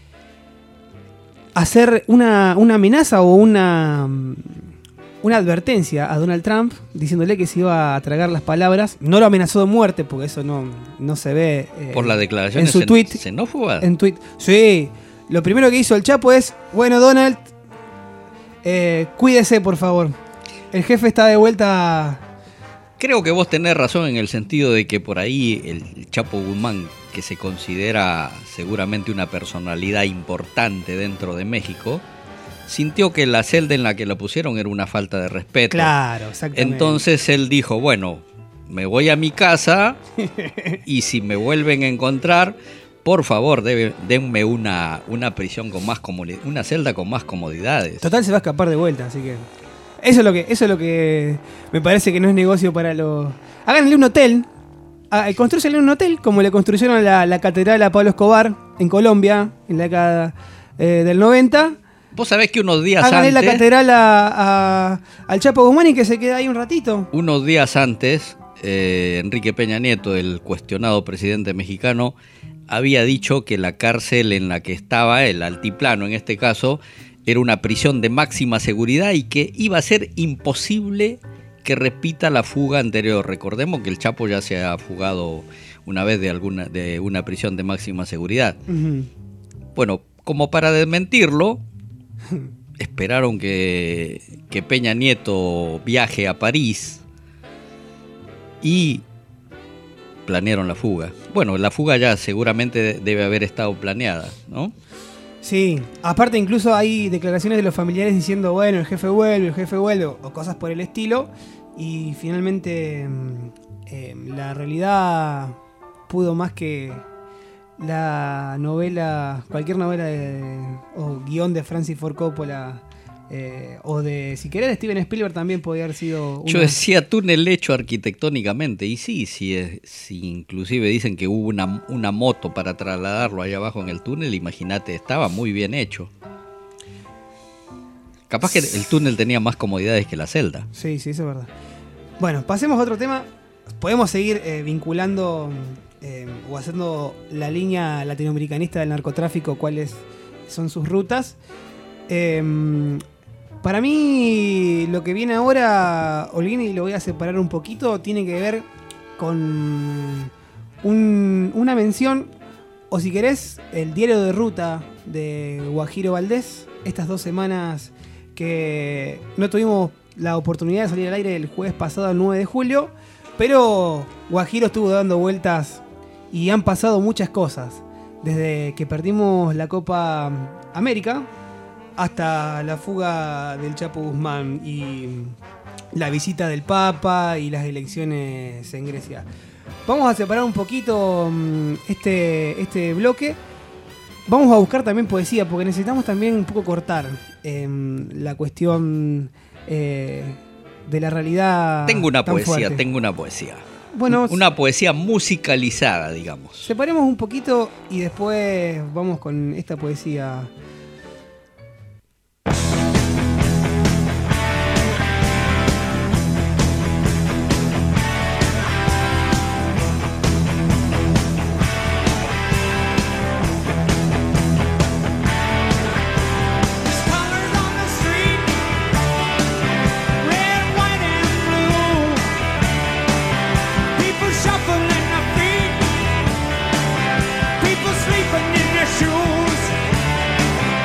hacer una amenaza o una advertencia a Donald Trump, diciéndole que se iba a tragar las palabras. No lo amenazó de muerte, porque eso no se ve por la declaración en su tweet. ¿Xenófoba? Sí, lo primero que hizo el Chapo es: bueno, Donald, Cuídese, por favor. El jefe está de vuelta. Creo que vos tenés razón en el sentido de que por ahí el Chapo Guzmán, que se considera seguramente una personalidad importante dentro de México, sintió que la celda en la que lo pusieron era una falta de respeto. Claro, exactamente. Entonces él dijo, bueno, me voy a mi casa y si me vuelven a encontrar, por favor, denme una prisión con más comodidades, una celda con más comodidades. Total, se va a escapar de vuelta, así que... Eso es lo que me parece que no es negocio para los... Háganle un hotel. Construyanle un hotel, como le construyeron la catedral a Pablo Escobar en Colombia, en la década del 90. Vos sabés que unos días Háganle antes... la catedral al Chapo Guzmán y que se quede ahí un ratito. Unos días antes, Enrique Peña Nieto, el cuestionado presidente mexicano, había dicho que la cárcel en la que estaba, el altiplano en este caso, era una prisión de máxima seguridad y que iba a ser imposible que repita la fuga anterior. Recordemos que el Chapo ya se ha fugado una vez de una prisión de máxima seguridad. Uh-huh. Bueno, como para desmentirlo, esperaron que Peña Nieto viaje a París y planearon la fuga. Bueno, la fuga ya seguramente debe haber estado planeada, ¿no? Sí, aparte incluso hay declaraciones de los familiares diciendo, bueno, el jefe vuelve, o cosas por el estilo, y finalmente la realidad pudo más que la novela, cualquier novela o guión de Francis Ford Coppola, o de, si querés, de Steven Spielberg también podría haber sido una... Yo decía túnel hecho arquitectónicamente, y sí, inclusive dicen que hubo una moto para trasladarlo allá abajo en el túnel, imagínate, estaba muy bien hecho. Capaz que el túnel tenía más comodidades que la celda. Sí, eso es verdad. Bueno, pasemos a otro tema. Podemos seguir vinculando o haciendo la línea latinoamericanista del narcotráfico, cuáles son sus rutas. Para mí, lo que viene ahora, Olguín, y lo voy a separar un poquito, tiene que ver con una mención, o si querés, el diario de ruta de Guajiro Valdés. Estas 2 semanas que no tuvimos la oportunidad de salir al aire el jueves pasado, el 9 de julio, pero Guajiro estuvo dando vueltas y han pasado muchas cosas. Desde que perdimos la Copa América hasta la fuga del Chapo Guzmán y la visita del Papa y las elecciones en Grecia. Vamos a separar un poquito este bloque. Vamos a buscar también poesía, porque necesitamos también un poco cortar la cuestión de la realidad. Tengo una fuerte. poesía. Bueno, una poesía musicalizada, digamos. Separemos un poquito y después vamos con esta poesía. People sleeping in their shoes.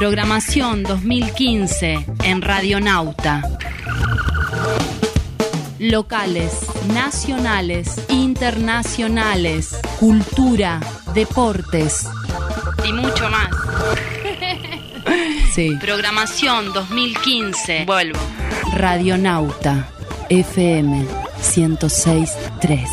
Programación 2015 en Radionauta. Locales, nacionales, internacionales, cultura, deportes y mucho más. Sí. Programación 2015. Vuelvo. Radionauta FM 106.3.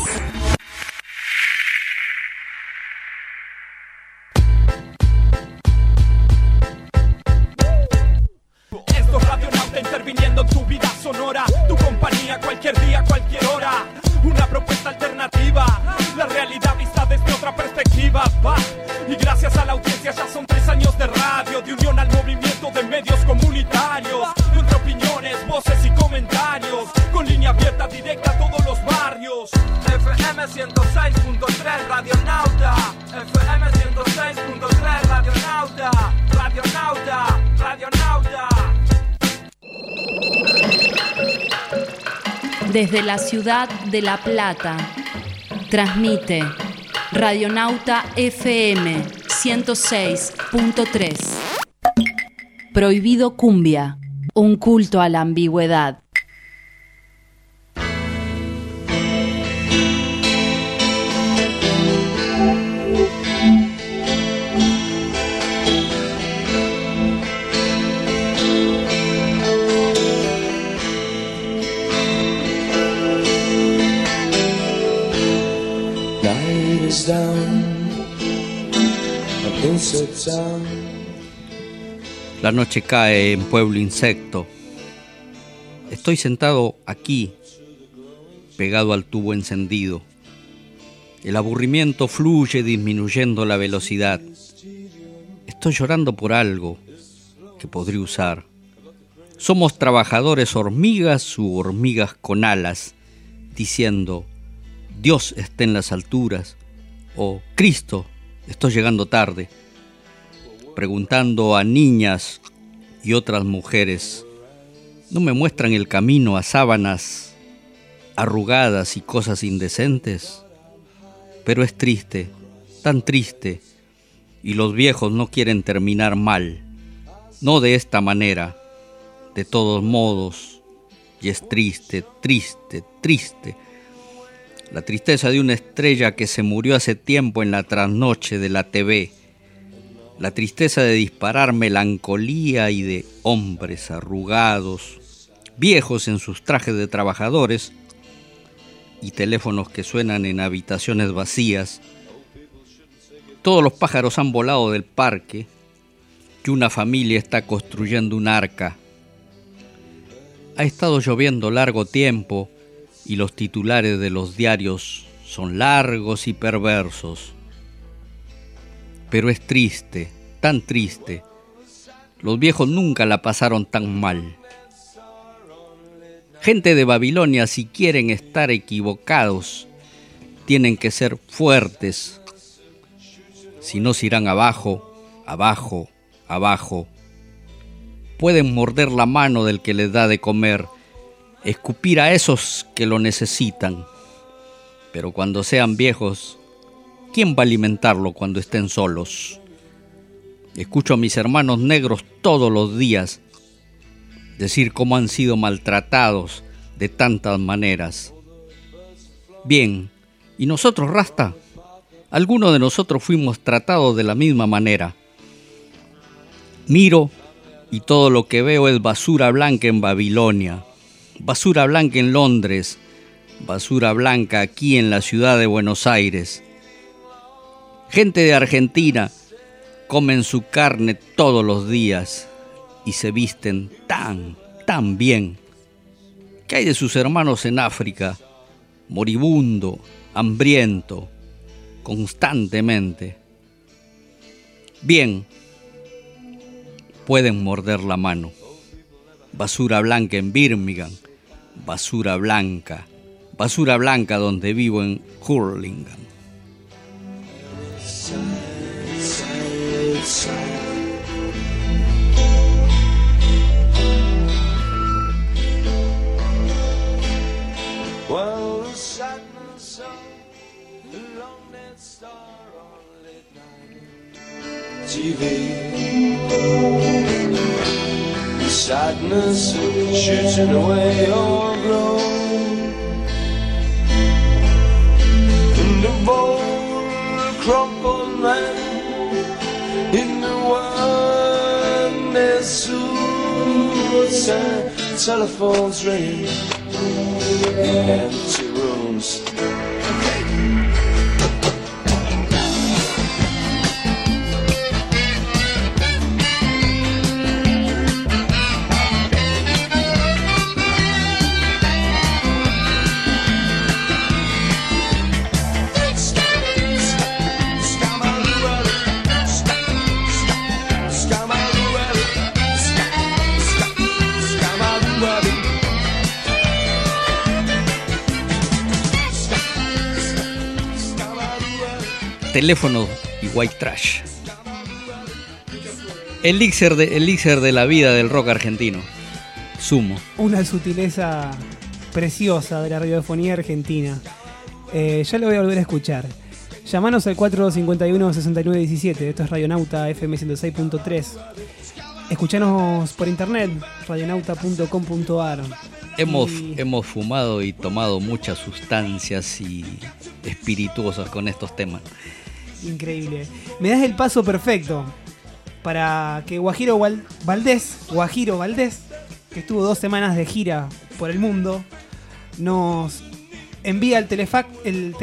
Esto es Radionauta interviniendo en tu vida sonora, tu compañía cualquier día, cualquier hora. Una propuesta alternativa, la realidad vista desde otra perspectiva. Va. Y gracias a la audiencia ya son 3 años de radio, de unión al movimiento de medios comunitarios, entre opiniones, voces y comentarios, con línea abierta directa a todos los barrios. FM 106.3 Radionauta, FM 106.3 Radionauta, Radionauta, Radionauta. Desde la ciudad de La Plata, transmite Radionauta FM 106.3. Prohibido Cumbia, un culto a la ambigüedad. La noche cae en Pueblo Insecto. Estoy sentado aquí, pegado al tubo encendido. El aburrimiento fluye disminuyendo la velocidad. Estoy llorando por algo que podría usar. Somos trabajadores hormigas u hormigas con alas, diciendo: Dios está en las alturas, o Cristo, estoy llegando tarde. Preguntando a niñas y otras mujeres, ¿no me muestran el camino a sábanas arrugadas y cosas indecentes? Pero es triste, tan triste, y los viejos no quieren terminar mal, no de esta manera, de todos modos, y es triste, triste, triste. La tristeza de una estrella que se murió hace tiempo en la trasnoche de la TV. La tristeza de disparar melancolía y de hombres arrugados, viejos en sus trajes de trabajadores y teléfonos que suenan en habitaciones vacías. Todos los pájaros han volado del parque y una familia está construyendo un arca. Ha estado lloviendo largo tiempo y los titulares de los diarios son largos y perversos. Pero es triste, tan triste. Los viejos nunca la pasaron tan mal. Gente de Babilonia, si quieren estar equivocados, tienen que ser fuertes. Si no, se irán abajo, abajo, abajo. Pueden morder la mano del que les da de comer, escupir a esos que lo necesitan. Pero cuando sean viejos, ¿quién va a alimentarlo cuando estén solos? Escucho a mis hermanos negros todos los días decir cómo han sido maltratados de tantas maneras. Bien, ¿y nosotros, Rasta? Algunos de nosotros fuimos tratados de la misma manera. Miro y todo lo que veo es basura blanca en Babilonia, basura blanca en Londres, basura blanca aquí en la ciudad de Buenos Aires. Gente de Argentina comen su carne todos los días y se visten tan bien. ¿Qué hay de sus hermanos en África? Moribundo, hambriento, constantemente. Bien, pueden morder la mano. Basura blanca en Birmingham, basura blanca donde vivo en Hurlingham. Well, the sadness of the long dead star on late night TV. sadness shooting away your glow. And a bold crumpled man in the world is suicide. Telephones ring, empty rooms. Teléfono y White Trash. Elixir de la vida del rock argentino. Sumo. Una sutileza preciosa de la radiofonía argentina. Ya lo voy a volver a escuchar. Llamanos al 451-6917. Esto es Radionauta FM 106.3. Escuchanos por internet, radionauta.com.ar. Hemos fumado y tomado muchas sustancias y espirituosas con estos temas. Increíble. Me das el paso perfecto para que Guajiro Valdés, que estuvo 2 semanas de gira por el mundo, nos envía el telefax,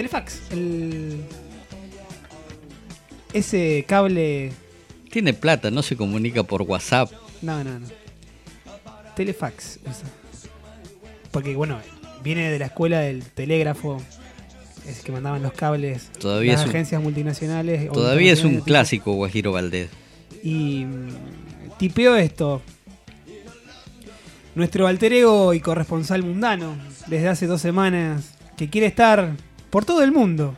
ese cable. Tiene plata, no se comunica por WhatsApp. No. Telefax. Porque bueno, viene de la escuela del telégrafo. Es que mandaban los cables. Todavía las agencias multinacionales. Todavía es un clásico Guajiro Valdés. Y tipeó esto. Nuestro alter ego y corresponsal mundano, desde hace 2 semanas, que quiere estar por todo el mundo.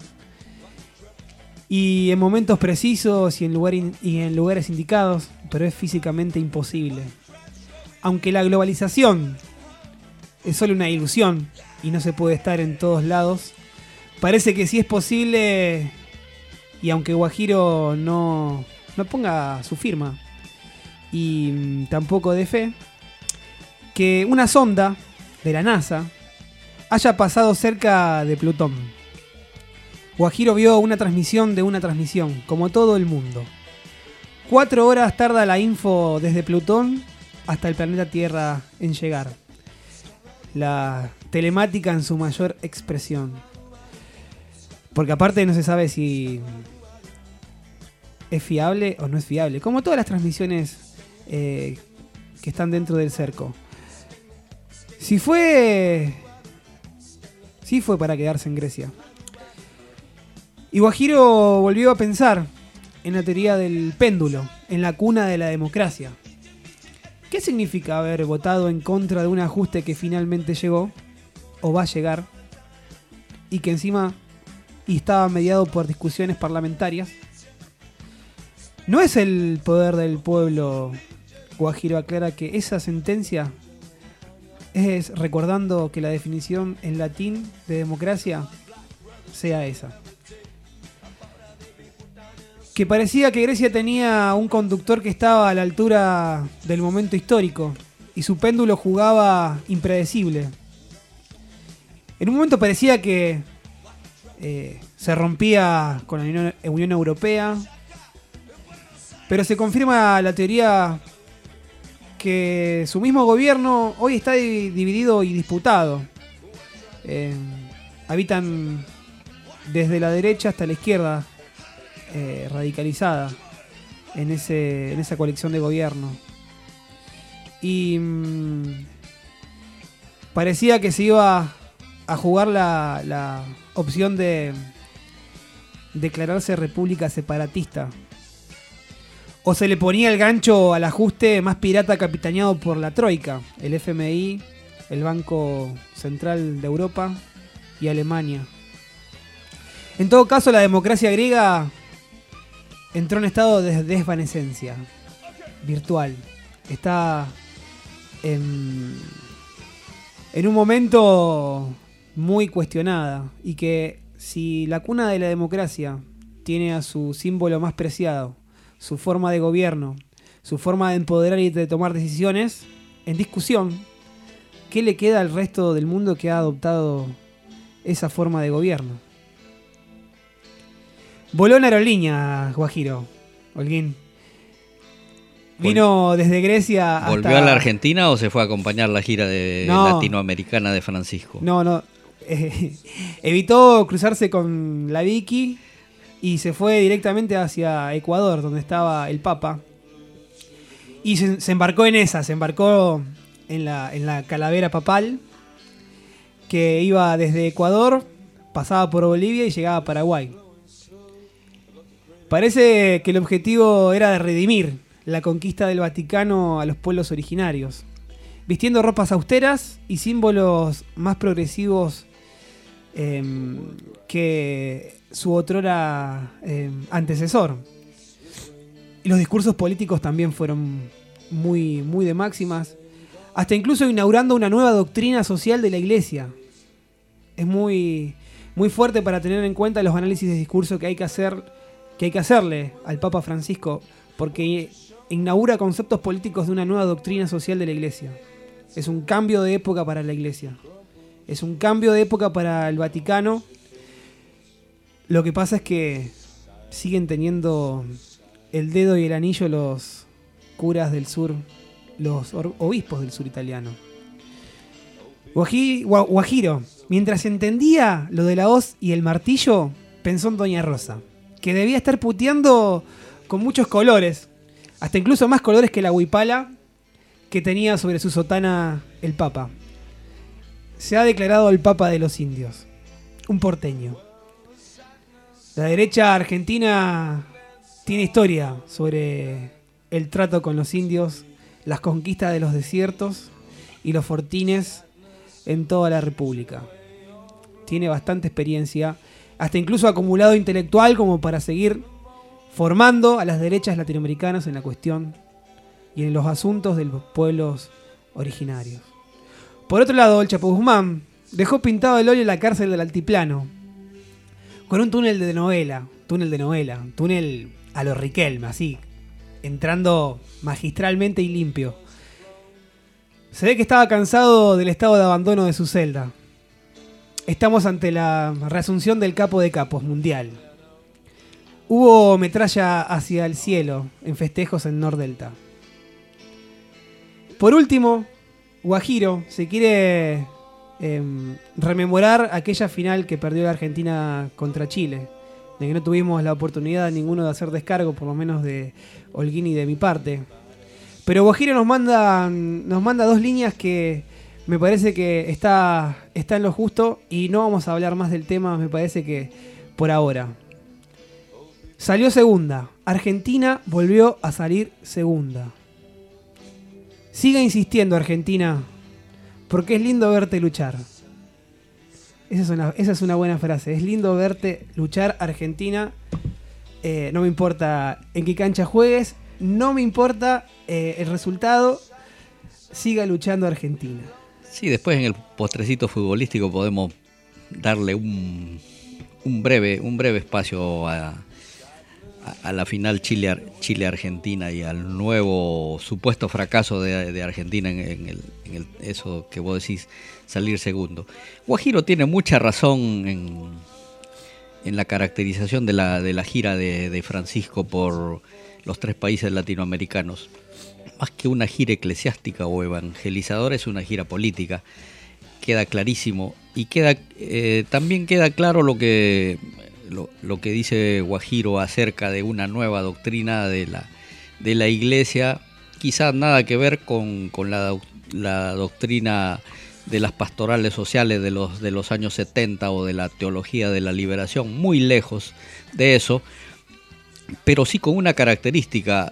Y en momentos precisos y en lugares indicados, pero es físicamente imposible. Aunque la globalización es solo una ilusión y no se puede estar en todos lados, parece que sí es posible, y aunque Guajiro no ponga su firma y tampoco de fe, que una sonda de la NASA haya pasado cerca de Plutón. Guajiro vio una transmisión de una transmisión, como todo el mundo. 4 horas tarda la info desde Plutón hasta el planeta Tierra en llegar. La telemática en su mayor expresión. Porque aparte no se sabe si es fiable o no es fiable. Como todas las transmisiones que están dentro del cerco. Sí fue para quedarse en Grecia. Y Guajiro volvió a pensar en la teoría del péndulo, en la cuna de la democracia. ¿Qué significa haber votado en contra de un ajuste que finalmente llegó, o va a llegar, y que encima estaba mediado por discusiones parlamentarias? No es el poder del pueblo. Guajiro aclara que esa sentencia es recordando que la definición en latín de democracia sea esa. Que parecía que Grecia tenía un conductor que estaba a la altura del momento histórico y su péndulo jugaba impredecible. En un momento parecía que se rompía con la Unión Europea, pero se confirma la teoría que su mismo gobierno hoy está dividido y disputado. Habitan desde la derecha hasta la izquierda, radicalizada en esa coalición de gobierno. Y parecía que se iba a jugar la opción de declararse república separatista, o se le ponía el gancho al ajuste más pirata capitaneado por la Troika, el FMI, el Banco Central de Europa y Alemania. En todo caso, la democracia griega entró en estado de desvanecencia virtual. Está en un momento muy cuestionada, y que si la cuna de la democracia tiene a su símbolo más preciado, su forma de gobierno, su forma de empoderar y de tomar decisiones, en discusión qué le queda al resto del mundo que ha adoptado esa forma de gobierno. Voló en aerolínea, Guajiro, Holguín. Vino desde Grecia hasta... ¿Volvió a la Argentina o se fue a acompañar la gira latinoamericana de Francisco? No. Evitó cruzarse con la Vicky y se fue directamente hacia Ecuador, donde estaba el Papa. Y se embarcó en la calavera papal, que iba desde Ecuador, pasaba por Bolivia y llegaba a Paraguay. Parece que el objetivo era de redimir la conquista del Vaticano a los pueblos originarios, vistiendo ropas austeras y símbolos más progresivos que su otrora antecesor. Y los discursos políticos también fueron muy, muy de máximas, hasta incluso inaugurando una nueva doctrina social de la Iglesia. Es muy, muy fuerte para tener en cuenta los análisis de discurso que hay que hacerle al Papa Francisco, porque inaugura conceptos políticos de una nueva doctrina social de la Iglesia. Es un cambio de época para la Iglesia. Es un cambio de época para el Vaticano. Lo que pasa es que siguen teniendo el dedo y el anillo los curas del sur, los obispos del sur italiano. Guajiro, mientras entendía lo de la hoz y el martillo, pensó en Doña Rosa, que debía estar puteando con muchos colores, hasta incluso más colores que la huipala que tenía sobre su sotana el Papa. Se ha declarado el Papa de los indios, un porteño. La derecha argentina tiene historia sobre el trato con los indios, las conquistas de los desiertos y los fortines en toda la República. Tiene bastante experiencia, hasta incluso acumulado intelectual como para seguir formando a las derechas latinoamericanas en la cuestión y en los asuntos de los pueblos originarios. Por otro lado, el Chapo Guzmán dejó pintado el óleo la cárcel del Altiplano con un túnel de novela, túnel a lo Riquelme, así, entrando magistralmente y limpio. Se ve que estaba cansado del estado de abandono de su celda. Estamos ante la reasunción del capo de capos mundial. Hubo metralla hacia el cielo en festejos en Nordelta. Por último, Guajiro se quiere rememorar aquella final que perdió la Argentina contra Chile, de que no tuvimos la oportunidad ninguno de hacer descargo, por lo menos de Holguín y de mi parte. Pero Guajiro nos manda 2 líneas que me parece que está en lo justo, y no vamos a hablar más del tema, me parece que por ahora. Salió segunda. Argentina volvió a salir segunda. Siga insistiendo, Argentina, porque es lindo verte luchar. Esa es una buena frase. Es lindo verte luchar, Argentina. No me importa en qué cancha juegues, no me importa el resultado. Siga luchando, Argentina. Sí, después en el postrecito futbolístico podemos darle un breve espacio a la final Chile-Argentina y al nuevo supuesto fracaso de Argentina en eso que vos decís, salir segundo. Guajiro tiene mucha razón en la caracterización de la gira de Francisco por los 3 países latinoamericanos. Más que una gira eclesiástica o evangelizadora, es una gira política. Queda clarísimo, y también queda claro lo que dice Guajiro acerca de una nueva doctrina de la Iglesia, quizás nada que ver con la doctrina de las pastorales sociales de los años 70 o de la teología de la liberación, muy lejos de eso, pero sí con una característica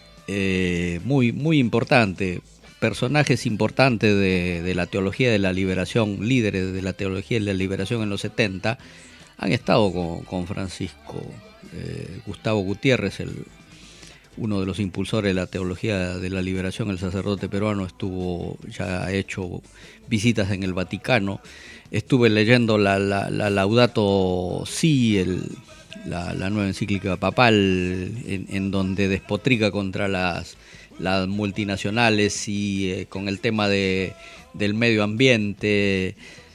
muy, muy importante. Personajes importantes de la teología de la liberación, líderes de la teología de la liberación en los 70, han estado con Francisco. Gustavo Gutiérrez, uno de los impulsores de la teología de la liberación, el sacerdote peruano, ya ha hecho visitas en el Vaticano. Estuve leyendo la Laudato Si, la nueva encíclica papal, en donde despotrica contra las las multinacionales y con el tema del medio ambiente.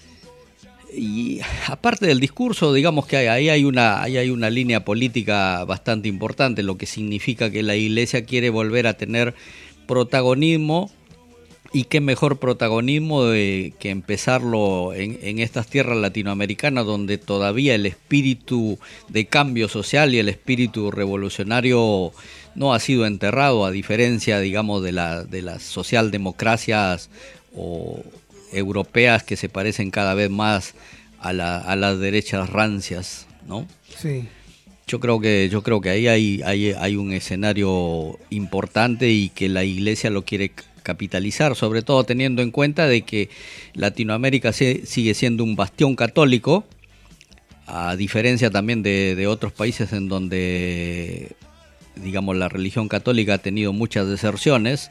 Y aparte del discurso, digamos que ahí hay una línea política bastante importante, lo que significa que la Iglesia quiere volver a tener protagonismo, y qué mejor protagonismo que empezarlo en estas tierras latinoamericanas, donde todavía el espíritu de cambio social y el espíritu revolucionario no ha sido enterrado, a diferencia, digamos, de las socialdemocracias o europeas que se parecen cada vez más a las derechas rancias, ¿no? Sí. Yo creo que ahí hay un escenario importante y que la Iglesia lo quiere capitalizar, sobre todo teniendo en cuenta de que Latinoamérica sigue siendo un bastión católico, a diferencia también de otros países en donde, digamos, la religión católica ha tenido muchas deserciones,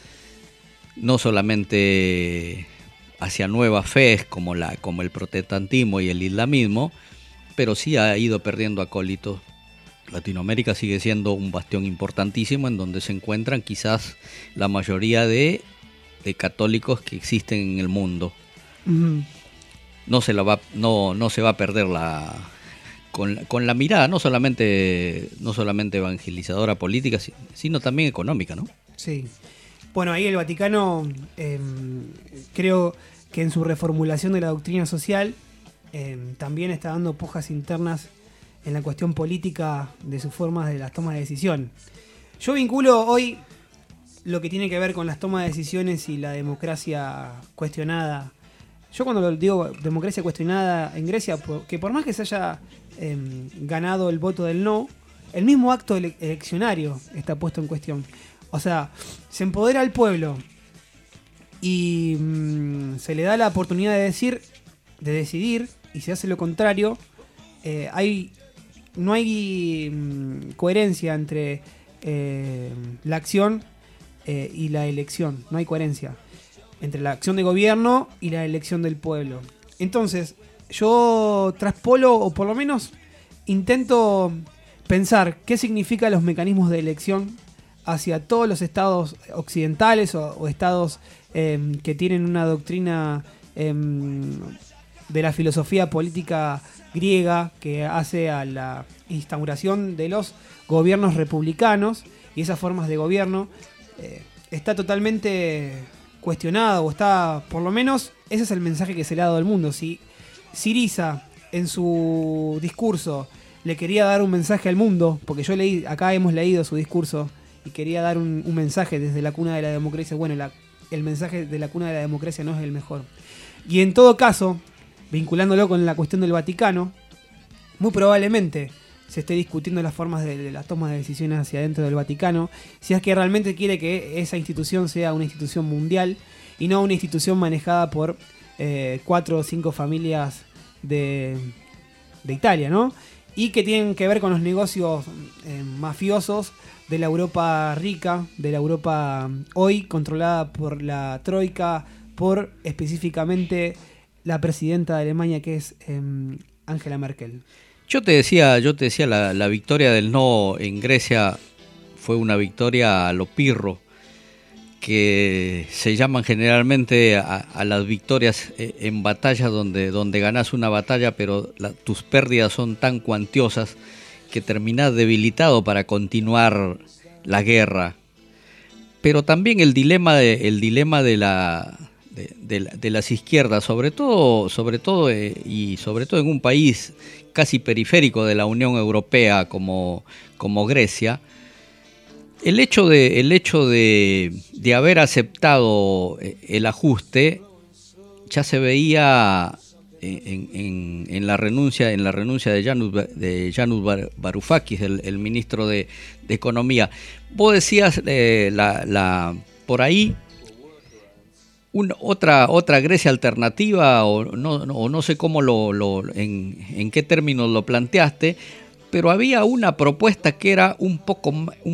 no solamente hacia nuevas fees como el protestantismo y el islamismo, pero sí ha ido perdiendo acólitos. Latinoamérica sigue siendo un bastión importantísimo en donde se encuentran quizás la mayoría de católicos que existen en el mundo. Uh-huh. No se va a perder con la mirada no solamente evangelizadora política, sino también económica, ¿no? Sí. Bueno, ahí el Vaticano creo que en su reformulación de la doctrina social también está dando pujas internas en la cuestión política de sus formas de las tomas de decisión. Yo vinculo hoy lo que tiene que ver con las tomas de decisiones y la democracia cuestionada. Yo cuando digo democracia cuestionada en Grecia, que por más que se haya ganado el voto del no, el mismo acto eleccionario está puesto en cuestión. O sea, se empodera al pueblo y se le da la oportunidad de decidir, y se hace lo contrario. No hay coherencia entre la acción y la elección. No hay coherencia entre la acción de gobierno y la elección del pueblo. Entonces, yo traspolo, o por lo menos intento pensar qué significan los mecanismos de elección hacia todos los estados occidentales o estados que tienen una doctrina de la filosofía política griega, que hace a la instauración de los gobiernos republicanos, y esas formas de gobierno está totalmente cuestionado, o está, por lo menos, ese es el mensaje que se le ha dado al mundo. Si Syriza en su discurso le quería dar un mensaje al mundo, porque acá hemos leído su discurso y quería dar un mensaje desde la cuna de la democracia, bueno, el mensaje de la cuna de la democracia no es el mejor. Y en todo caso, vinculándolo con la cuestión del Vaticano, muy probablemente se esté discutiendo las formas de las tomas de decisiones hacia adentro del Vaticano, si es que realmente quiere que esa institución sea una institución mundial y no una institución manejada por 4 o 5 familias de Italia, ¿no? Y que tienen que ver con los negocios mafiosos de la Europa rica, de la Europa hoy controlada por la Troika, por específicamente la presidenta de Alemania, que es Angela Merkel. Yo te decía, la victoria del no en Grecia fue una victoria a lo pirro, que se llaman generalmente a las victorias en batallas donde ganas una batalla, pero tus pérdidas son tan cuantiosas que terminás debilitado para continuar la guerra. Pero también el dilema de las izquierdas, sobre todo en un país casi periférico de la Unión Europea como Grecia, el hecho de haber aceptado el ajuste ya se veía en la renuncia de Yanis Varoufakis, el ministro de Economía. Vos decías por ahí otra Grecia alternativa, o no sé cómo en qué términos lo planteaste, pero había una propuesta que era un poco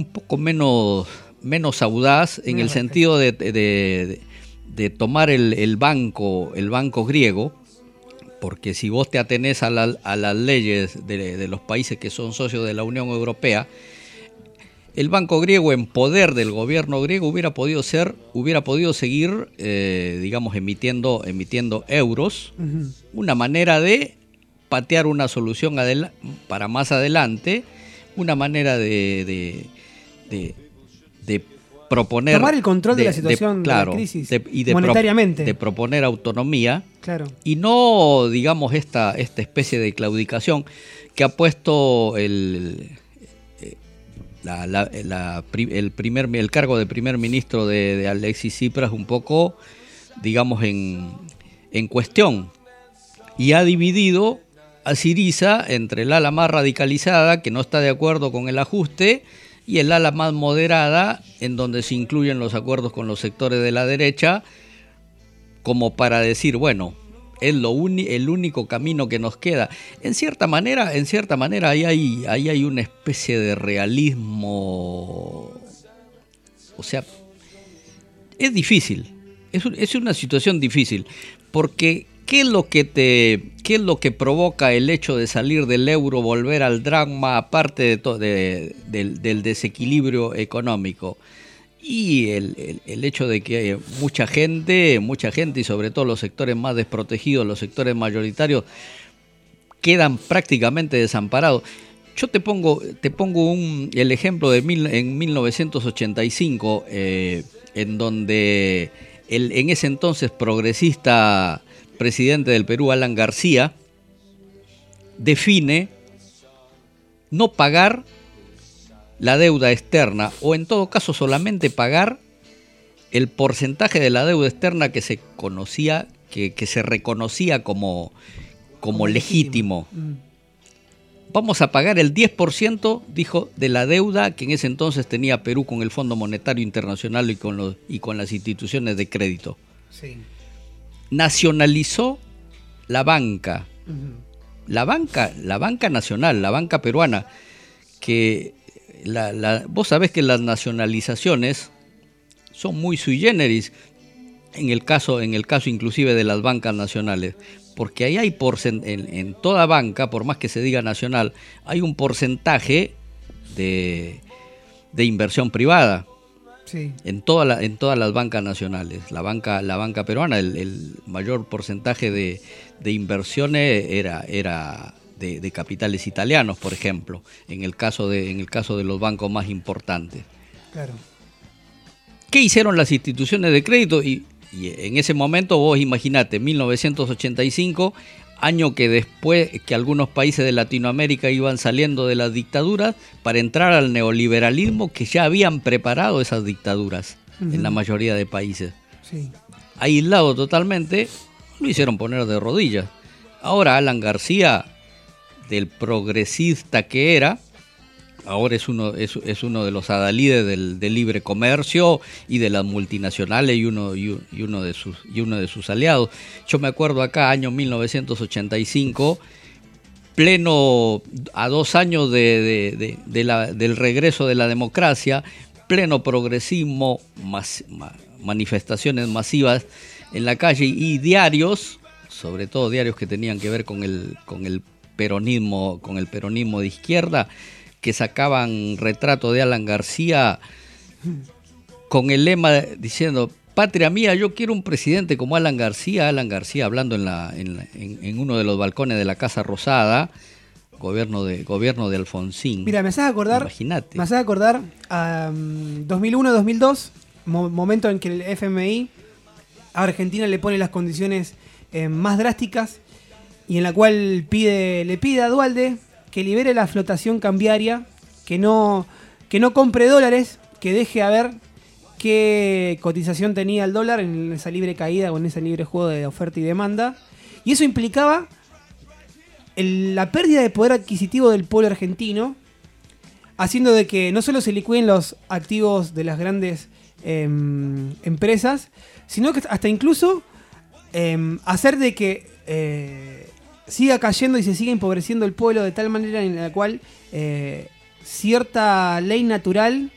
menos audaz, en el sentido de tomar el banco griego, porque si vos te atenés a las leyes de los países que son socios de la Unión Europea, el banco griego en poder del gobierno griego hubiera podido seguir, digamos, emitiendo euros, una manera de patear una solución para más adelante, una manera de proponer... Tomar el control de la situación de la crisis monetariamente. De proponer autonomía, claro. Y no, digamos, esta especie de claudicación que ha puesto el cargo de primer ministro de Alexis Tsipras un poco, digamos, en cuestión, y ha dividido a Syriza entre el ala más radicalizada, que no está de acuerdo con el ajuste, y el ala más moderada, en donde se incluyen los acuerdos con los sectores de la derecha, como para decir, bueno, es el único camino que nos queda. En cierta manera ahí hay una especie de realismo. O sea, es difícil, es una situación difícil, porque ¿qué es lo que provoca el hecho de salir del euro, volver al dracma, aparte del desequilibrio económico? Y el hecho de que mucha gente y sobre todo los sectores más desprotegidos, los sectores mayoritarios, quedan prácticamente desamparados. Yo te pongo el ejemplo en 1985, en donde en ese entonces progresista presidente del Perú, Alan García, define no pagar la deuda externa, o en todo caso solamente pagar el porcentaje de la deuda externa que se conocía, que se reconocía como legítimo. Vamos a pagar el 10%, dijo, de la deuda que en ese entonces tenía Perú con el Fondo Monetario Internacional y con las instituciones de crédito. Sí. Nacionalizó la banca. La banca nacional, la banca peruana, que vos sabés que las nacionalizaciones son muy sui generis en el caso inclusive de las bancas nacionales, porque ahí hay en toda banca, por más que se diga nacional, hay un porcentaje de inversión privada. Sí. En todas las bancas nacionales. La banca peruana, el mayor porcentaje de inversiones era de capitales italianos, por ejemplo, en el caso de los bancos más importantes. Claro. ¿Qué hicieron las instituciones de crédito? Y en ese momento, vos imaginate, 1985, año que después que algunos países de Latinoamérica iban saliendo de las dictaduras para entrar al neoliberalismo, que ya habían preparado esas dictaduras en la mayoría de países. Sí. Aislado totalmente, lo hicieron poner de rodillas. Ahora Alan García, del progresista que era, ahora es uno de los adalides del libre comercio y de las multinacionales y uno de sus aliados. Yo me acuerdo acá, año 1985, pleno a 2 años del regreso de la democracia, pleno progresismo, manifestaciones masivas en la calle y diarios, sobre todo diarios que tenían que ver con el peronismo de izquierda, que sacaban retrato de Alan García con el lema diciendo: patria mía, yo quiero un presidente como Alan García. Alan García hablando en uno de los balcones de la Casa Rosada, gobierno de Alfonsín. Mira, me haces acordar, imagínate. Me haces acordar a 2001-2002, momento en que el FMI a Argentina le pone las condiciones más drásticas y en la cual le pide a Duhalde que libere la flotación cambiaria, que no compre dólares, que deje a ver qué cotización tenía el dólar en esa libre caída o en ese libre juego de oferta y demanda. Y eso implicaba la pérdida de poder adquisitivo del pueblo argentino, haciendo de que no solo se licúen los activos de las grandes empresas, sino que hasta incluso hacer de que siga cayendo y se siga empobreciendo el pueblo de tal manera en la cual cierta ley natural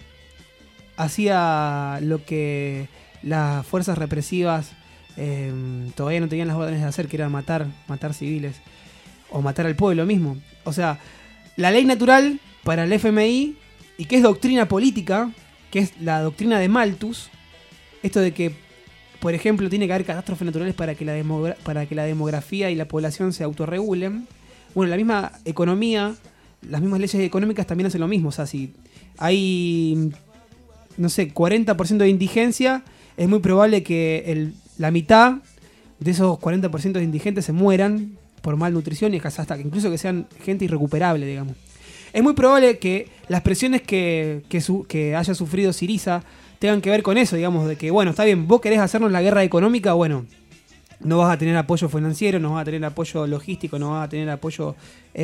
hacía lo que las fuerzas represivas todavía no tenían las órdenes de hacer, que era matar civiles o matar al pueblo mismo. O sea, la ley natural para el FMI y que es doctrina política, que es la doctrina de Malthus, esto de que, por ejemplo, tiene que haber catástrofes naturales para que la demografía y la población se autorregulen. Bueno, la misma economía, las mismas leyes económicas también hacen lo mismo. O sea, si hay, no sé, 40% de indigencia, es muy probable que la mitad de esos 40% de indigentes se mueran por malnutrición y hasta que incluso que sean gente irrecuperable, digamos. Es muy probable que las presiones que haya sufrido Syriza tengan que ver con eso, digamos, de que, bueno, está bien, vos querés hacernos la guerra económica, bueno, no vas a tener apoyo financiero, no vas a tener apoyo logístico, no vas a tener apoyo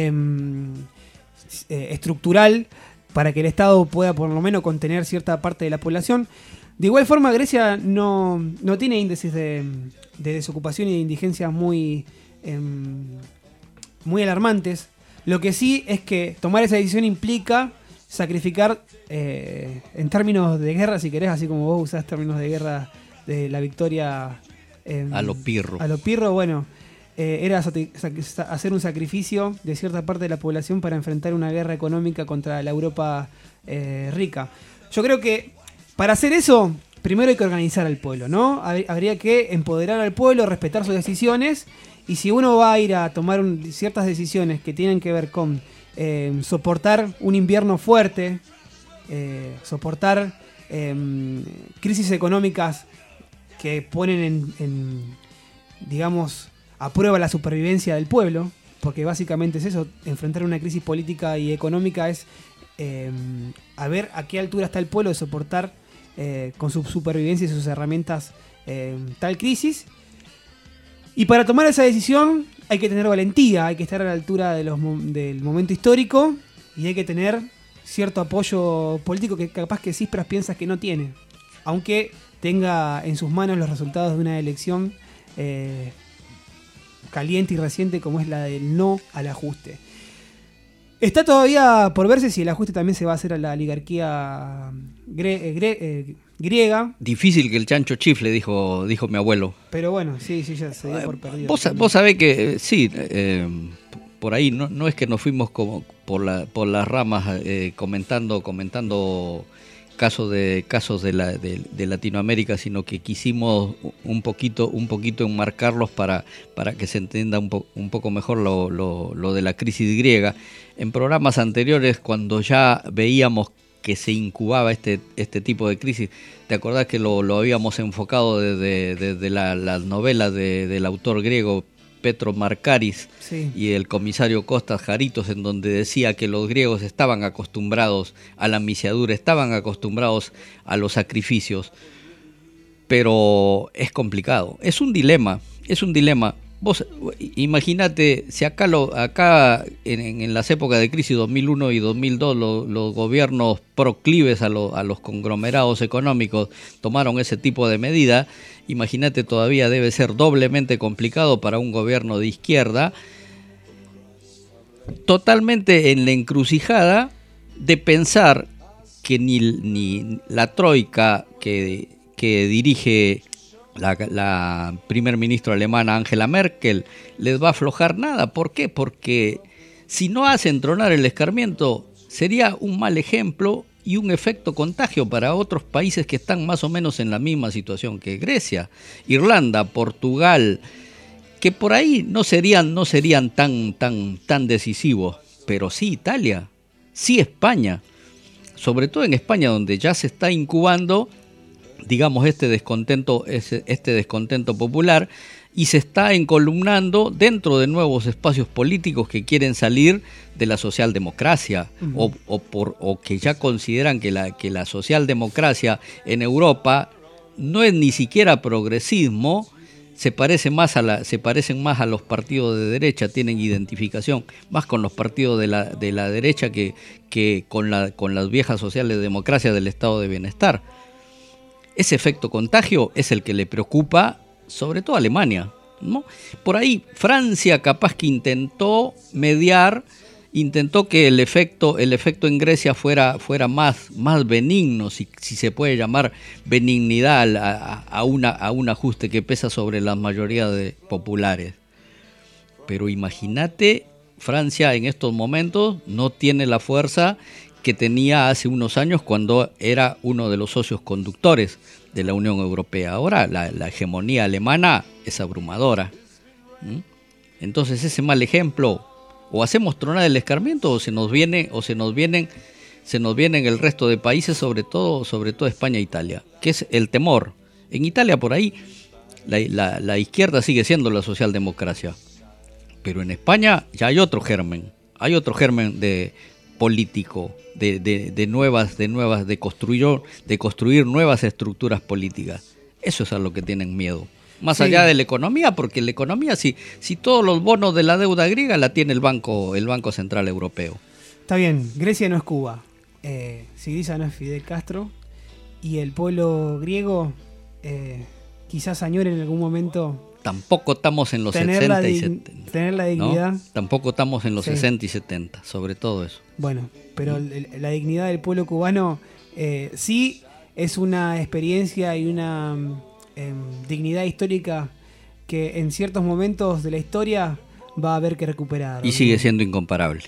estructural para que el Estado pueda por lo menos contener cierta parte de la población. De igual forma, Grecia no tiene índices de desocupación y de indigencia muy alarmantes. Lo que sí es que tomar esa decisión implica sacrificar, en términos de guerra, si querés, así como vos usás términos de guerra de la victoria a lo pirro. A lo pirro, bueno, era hacer un sacrificio de cierta parte de la población para enfrentar una guerra económica contra la Europa rica. Yo creo que para hacer eso, primero hay que organizar al pueblo, ¿no? Habría que empoderar al pueblo, respetar sus decisiones, y si uno va a ir a tomar ciertas decisiones que tienen que ver con soportar un invierno fuerte, soportar crisis económicas que ponen digamos, a prueba la supervivencia del pueblo, porque básicamente es eso, enfrentar una crisis política y económica es a ver a qué altura está el pueblo de soportar con su supervivencia y sus herramientas tal crisis. Y para tomar esa decisión hay que tener valentía, hay que estar a la altura del momento histórico y hay que tener cierto apoyo político que capaz que Tsipras piensa que no tiene, aunque tenga en sus manos los resultados de una elección caliente y reciente como es la del no al ajuste. Está todavía por verse si el ajuste también se va a hacer a la oligarquía griega. Difícil que el chancho chifle, dijo mi abuelo. Pero bueno, sí, ya se dio por perdido. Vos sabés que sí, por ahí no es que nos fuimos como por las ramas comentando casos de Latinoamérica, sino que quisimos un poquito enmarcarlos para que se entienda un poco mejor lo de la crisis griega. En programas anteriores, cuando ya veíamos que se incubaba este tipo de crisis, ¿te acordás que lo habíamos enfocado desde las novelas del autor griego Petros Markaris, sí, y el comisario Kostas Jaritos, en donde decía que los griegos estaban acostumbrados a la misiadura, estaban acostumbrados a los sacrificios, pero es complicado, es un dilema. Vos imagínate, si acá en las épocas de crisis 2001 y 2002 los gobiernos proclives a los conglomerados económicos tomaron ese tipo de medida, imagínate, todavía debe ser doblemente complicado para un gobierno de izquierda, totalmente en la encrucijada de pensar que ni la troika que dirige la primer ministra alemana Angela Merkel les va a aflojar nada. ¿Por qué? Porque si no hacen tronar el escarmiento, sería un mal ejemplo y un efecto contagio para otros países que están más o menos en la misma situación que Grecia, Irlanda, Portugal, que por ahí no serían tan decisivos, pero sí Italia, sí España, sobre todo en España, donde ya se está incubando, digamos, este descontento popular, y se está encolumnando dentro de nuevos espacios políticos que quieren salir de la socialdemocracia, o que ya consideran que la socialdemocracia en Europa no es ni siquiera progresismo, se parecen más a los partidos de derecha, tienen identificación más con los partidos de la derecha que con las viejas sociales democracias del estado de bienestar. Ese efecto contagio es el que le preocupa sobre todo a Alemania, ¿no? Por ahí Francia capaz que intentó mediar, intentó que el efecto en Grecia fuera más benigno, si se puede llamar benignidad a un ajuste que pesa sobre la mayoría de populares. Pero imagínate, Francia en estos momentos no tiene la fuerza que tenía hace unos años cuando era uno de los socios conductores de la Unión Europea. Ahora la hegemonía alemana es abrumadora. Entonces ese mal ejemplo, o hacemos tronar el escarmiento o se nos vienen el resto de países, sobre todo España e Italia, que es el temor. En Italia por ahí la izquierda sigue siendo la socialdemocracia, pero en España ya hay otro germen de político, de construir nuevas estructuras políticas. Eso es a lo que tienen miedo. Más allá de la economía, porque la economía, si todos los bonos de la deuda griega la tiene el Banco Central Europeo. Está bien, Grecia no es Cuba, Syriza no es Fidel Castro, y el pueblo griego quizás añore en algún momento. Tampoco estamos en los 60 y 70. Tener la dignidad. ¿No? Tampoco estamos en los 60 y 70, sobre todo eso. Bueno, pero la dignidad del pueblo cubano sí es una experiencia y una dignidad histórica que en ciertos momentos de la historia va a haber que recuperar. Y sigue siendo incomparable.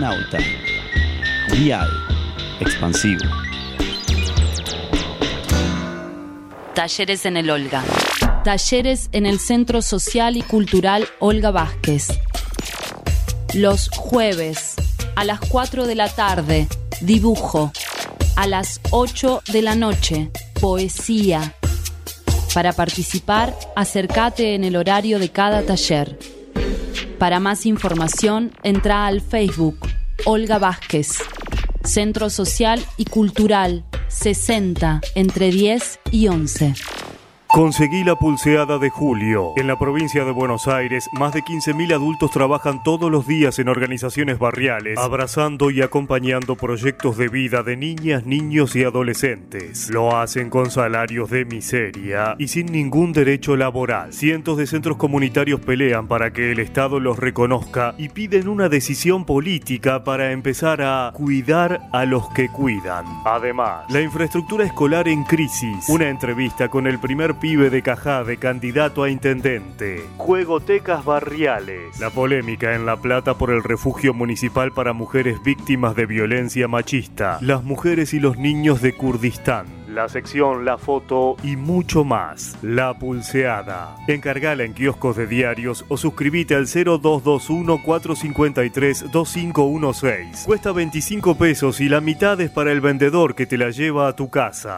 Radionauta. Dial. Expansivo. Talleres en el Olga. Talleres en el Centro Social y Cultural Olga Vázquez. Los jueves a las 4 de la tarde, dibujo. A las 8 de la noche, poesía. Para participar, acércate en el horario de cada taller. Para más información, entra al Facebook Olga Vázquez. Centro Social y Cultural 60, entre 10 y 11. Conseguí la pulseada de julio. En la provincia de Buenos Aires, más de 15.000 adultos trabajan todos los días en organizaciones barriales, abrazando y acompañando proyectos de vida de niñas, niños y adolescentes. Lo hacen con salarios de miseria y sin ningún derecho laboral. Cientos de centros comunitarios pelean para que el Estado los reconozca y piden una decisión política para empezar a cuidar a los que cuidan. Además, la infraestructura escolar en crisis. Una entrevista con el primer pibe de Cajade, candidato a intendente. Juegotecas barriales. La polémica en La Plata por el refugio municipal para mujeres víctimas de violencia machista. Las mujeres y los niños de Kurdistán. La sección, la foto y mucho más. La Pulseada. Encargala en kioscos de diarios o suscribite al 0221-453-2516. Cuesta 25 pesos y la mitad es para el vendedor que te la lleva a tu casa.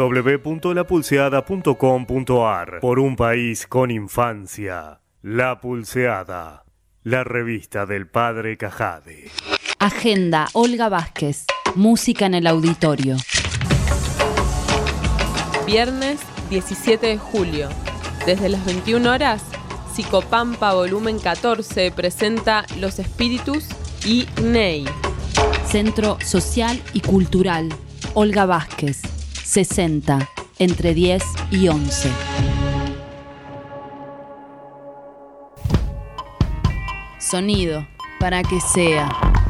www.lapulseada.com.ar. Por un país con infancia. La Pulseada. La revista del padre Cajade. Agenda Olga Vázquez. Música en el auditorio. Viernes 17 de julio, desde las 21 horas, Psicopampa Volumen 14 presenta Los Espíritus y Ney. Centro Social y Cultural Olga Vázquez, 60, entre 10 y 11. Sonido, para que sea.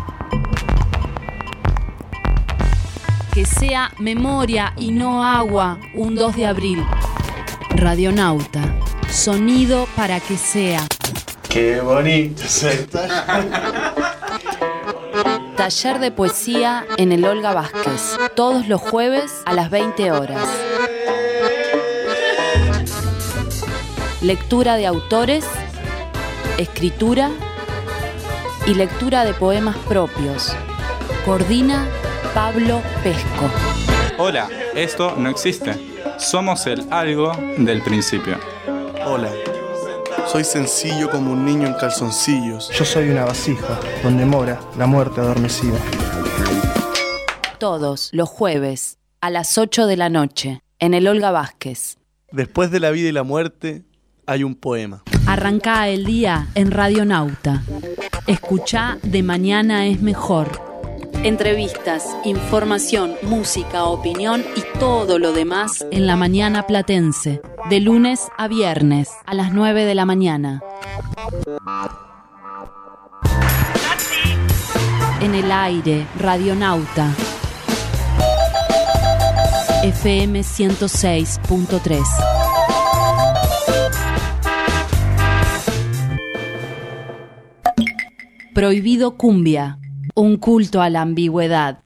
Que sea memoria y no agua, un 2 de abril. Radionauta, sonido para que sea. Qué bonito se Taller de poesía en el Olga Vázquez, todos los jueves a las 20 horas. Lectura de autores, escritura y lectura de poemas propios. Coordina Pablo Pesco. Hola, esto no existe. Somos el algo del principio. Hola, soy sencillo como un niño en calzoncillos. Yo soy una vasija donde mora la muerte adormecida. Todos los jueves a las 8 de la noche en el Olga Vázquez. Después de la vida y la muerte hay un poema. Arrancá el día en Radionauta. Escuchá De Mañana es Mejor. Entrevistas, información, música, opinión y todo lo demás en la mañana platense, de lunes a viernes a las 9 de la mañana. En el aire, Radionauta. FM 106.3. Prohibido Cumbia. Un culto a la ambigüedad.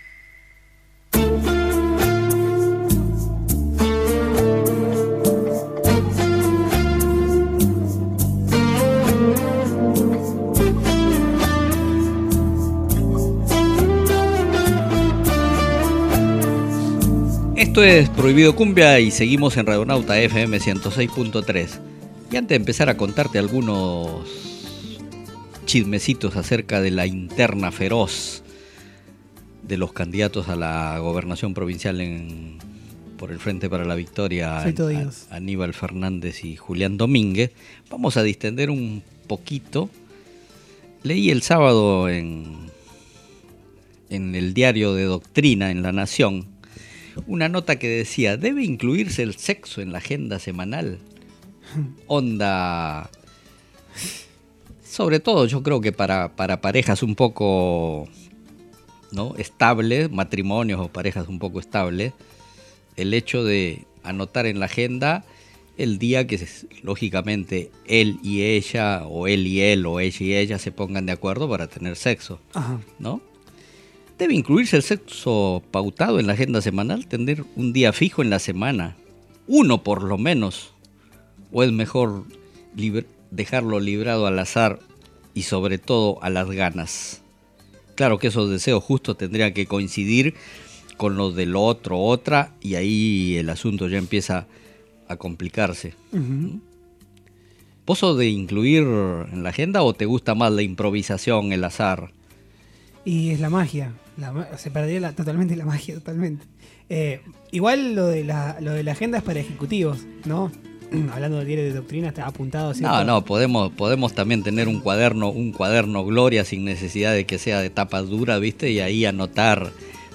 Esto es Prohibido Cumbia y seguimos en Radionauta FM 106.3. Y antes de empezar a contarte algunos chismecitos acerca de la interna feroz de los candidatos a la gobernación provincial por el Frente para la Victoria, Aníbal Fernández y Julián Domínguez, vamos a distender un poquito. Leí el sábado en el diario de Doctrina en La Nación una nota que decía: ¿debe incluirse el sexo en la agenda semanal? Onda... Sobre todo yo creo que para parejas un poco, ¿no?, estables, matrimonios o parejas un poco estables, el hecho de anotar en la agenda el día que lógicamente él y ella, o él y él, o ella y ella se pongan de acuerdo para tener sexo, Ajá. ¿no? ¿Debe incluirse el sexo pautado en la agenda semanal? ¿Tener un día fijo en la semana? Uno por lo menos. ¿O es mejor dejarlo librado al azar y sobre todo a las ganas? Claro que esos deseos justos tendrían que coincidir con los del otro, otra, y ahí el asunto ya empieza a complicarse. Ujú. ¿Vos sos de incluir en la agenda o te gusta más la improvisación, el azar? Y es la magia. Se perdería totalmente la magia, totalmente. Igual lo de la agenda es para ejecutivos, ¿no? Hablando del diario de doctrina, está apuntado. ¿cierto? No, podemos también tener un cuaderno Gloria sin necesidad de que sea de tapas duras, ¿viste? Y ahí anotar.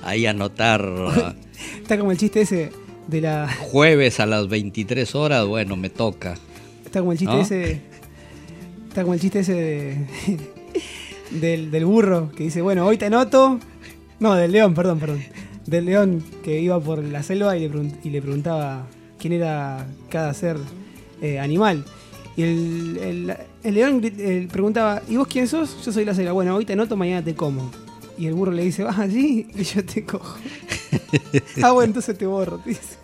Está como el chiste ese de la. Jueves a las 23 horas, bueno, me toca. Está como el chiste ¿no? ese. Está como el chiste ese del burro que dice, bueno, hoy te anoto. No, del león, perdón. Del león que iba por la selva y le preguntaba quién era cada ser animal. Y el león preguntaba, ¿y vos quién sos? Yo soy la selva. Bueno, hoy te anoto, mañana te como. Y el burro le dice, vas allí y yo te cojo. Bueno, entonces te borro, te dice.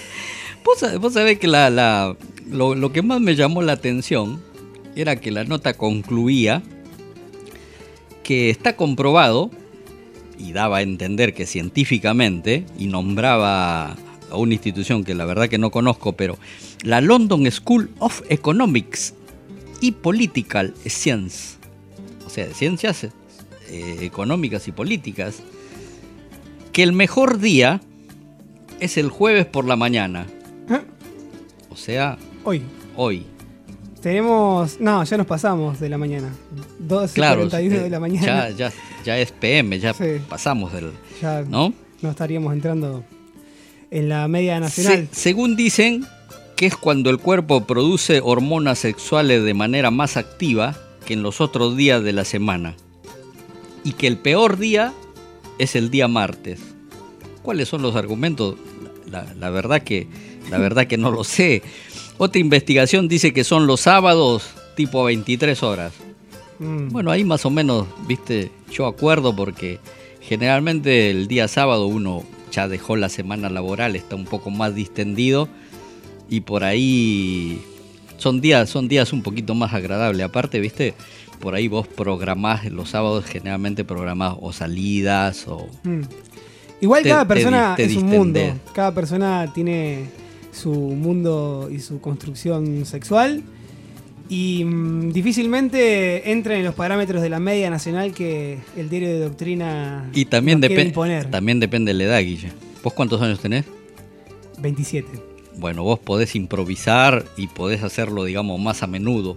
Vos sabés que lo que más me llamó la atención era que la nota concluía que está comprobado, y daba a entender que científicamente, y nombraba a una institución que la verdad que no conozco, pero la London School of Economics y Political Science, o sea, ciencias económicas y políticas, que el mejor día es el jueves por la mañana. O sea, hoy. Tenemos... No, ya nos pasamos de la mañana. 12:41 claro, de la mañana. Ya es PM, ya sí. Pasamos del... Ya ¿no? No estaríamos entrando en la media nacional. Según dicen, que es cuando el cuerpo produce hormonas sexuales de manera más activa que en los otros días de la semana. Y que el peor día es el día martes. ¿Cuáles son los argumentos? La verdad que no lo sé. Otra investigación dice que son los sábados tipo 23 horas. Bueno, ahí más o menos, viste, yo acuerdo porque generalmente el día sábado uno ya dejó la semana laboral, está un poco más distendido y por ahí son días un poquito más agradables. Aparte, viste, por ahí vos programás, los sábados generalmente programás o salidas o... Igual cada persona es un mundo, cada persona tiene su mundo y su construcción sexual y difícilmente entra en los parámetros de la media nacional que el diario de doctrina y también quiere imponer. También depende de la edad, Guille. ¿Vos cuántos años tenés? 27. Bueno, vos podés improvisar y podés hacerlo, digamos, más a menudo.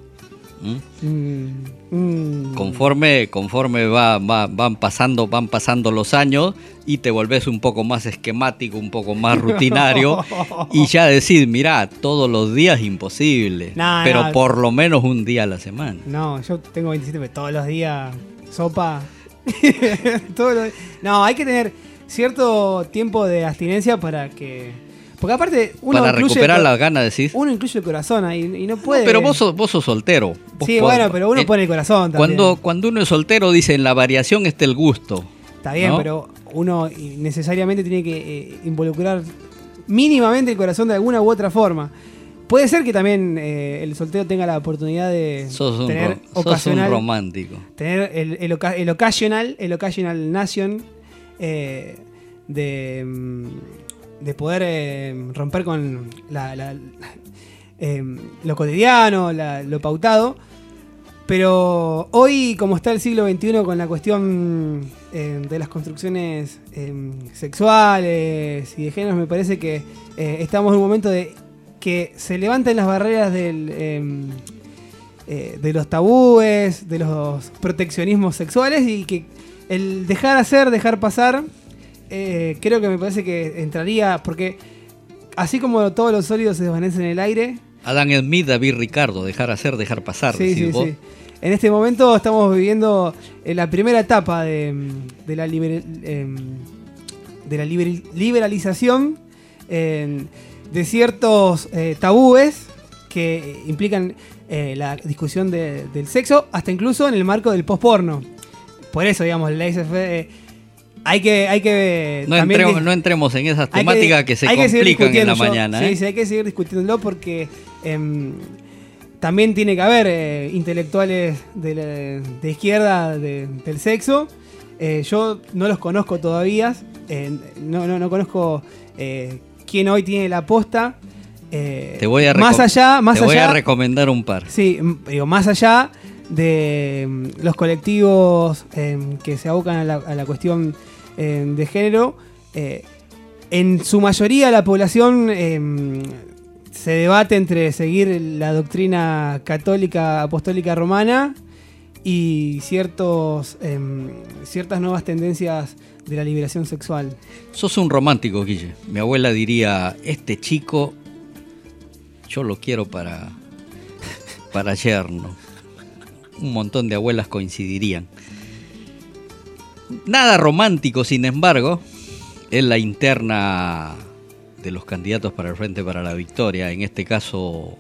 Conforme van pasando los años y te volvés un poco más esquemático, un poco más rutinario y ya decís, mirá, todos los días imposible, pero por lo menos un día a la semana. No, yo tengo 27, pero todos los días sopa. No, hay que tener cierto tiempo de abstinencia para que... Porque aparte uno para recuperar las ganas, decís. Uno incluye el corazón ahí y no puede. No, pero vos sos soltero. Sí, bueno, pero uno pone el corazón también. Cuando uno es soltero, dice, en la variación está el gusto. Está bien, ¿no? Pero uno necesariamente tiene que involucrar mínimamente el corazón de alguna u otra forma. Puede ser que también el soltero tenga la oportunidad de tener ocasional, sos un romántico. Tener el occasional nation de poder romper con lo cotidiano, lo pautado. Pero hoy, como está el siglo XXI con la cuestión de las construcciones sexuales y de géneros, me parece que estamos en un momento de que se levanten las barreras de los tabúes, de los proteccionismos sexuales y que el dejar hacer, dejar pasar... creo que me parece que entraría, porque así como todos los sólidos se desvanecen en el aire... Adam Smith, David Ricardo, dejar hacer, dejar pasar. Sí. En este momento estamos viviendo la primera etapa de la liberalización de ciertos tabúes que implican la discusión del sexo, hasta incluso en el marco del post-porno. Por eso, digamos, la ISF hay que no entremos en esas temáticas que se complican en la mañana. Sí, hay que seguir discutiéndolo porque también tiene que haber intelectuales de izquierda del sexo. Yo no los conozco todavía. No conozco quién hoy tiene la posta. Te voy a recomendar un par. Sí, digo, más allá de los colectivos que se abocan a la cuestión de género, en su mayoría la población se debate entre seguir la doctrina católica apostólica romana y ciertas nuevas tendencias de la liberación sexual. Sos un romántico, Guille. Mi abuela diría, este chico yo lo quiero para yerno. Un montón de abuelas coincidirían. Nada romántico, sin embargo, es la interna de los candidatos para el Frente para la Victoria. En este caso,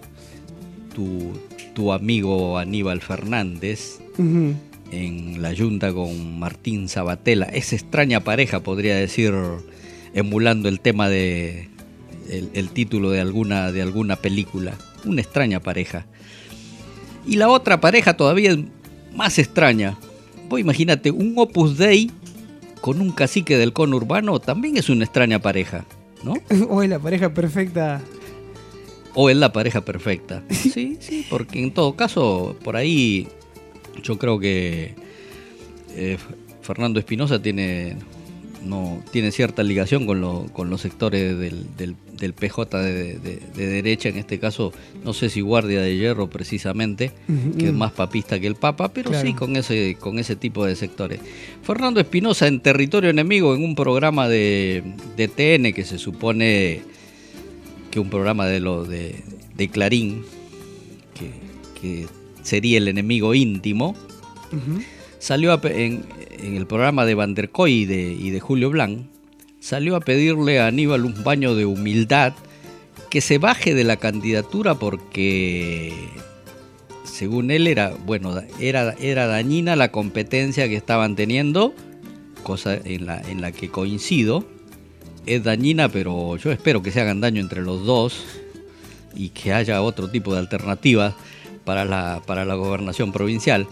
tu amigo Aníbal Fernández, en la Junta con Martín Sabatella. Esa extraña pareja, podría decir, emulando el tema de el título de alguna película. Una extraña pareja. Y la otra pareja todavía es más extraña. Vos imagínate, un Opus Dei con un cacique del conurbano también es una extraña pareja, ¿no? O es la pareja perfecta. O es la pareja perfecta. Sí, porque en todo caso, por ahí yo creo que Fernando Espinosa tiene cierta ligación con los sectores del PJ de derecha, en este caso, no sé si Guardia de Hierro precisamente, que es más papista que el Papa, pero claro, sí con ese tipo de sectores. Fernando Espinosa en Territorio Enemigo, en un programa de TN, que se supone que un programa de Clarín, que sería el enemigo íntimo, salió en el programa de Van der Kooi y de Julio Blanc, salió a pedirle a Aníbal un baño de humildad, que se baje de la candidatura porque, según él, era dañina la competencia que estaban teniendo, cosa en la que coincido. Es dañina, pero yo espero que se hagan daño entre los dos y que haya otro tipo de alternativas para la gobernación provincial.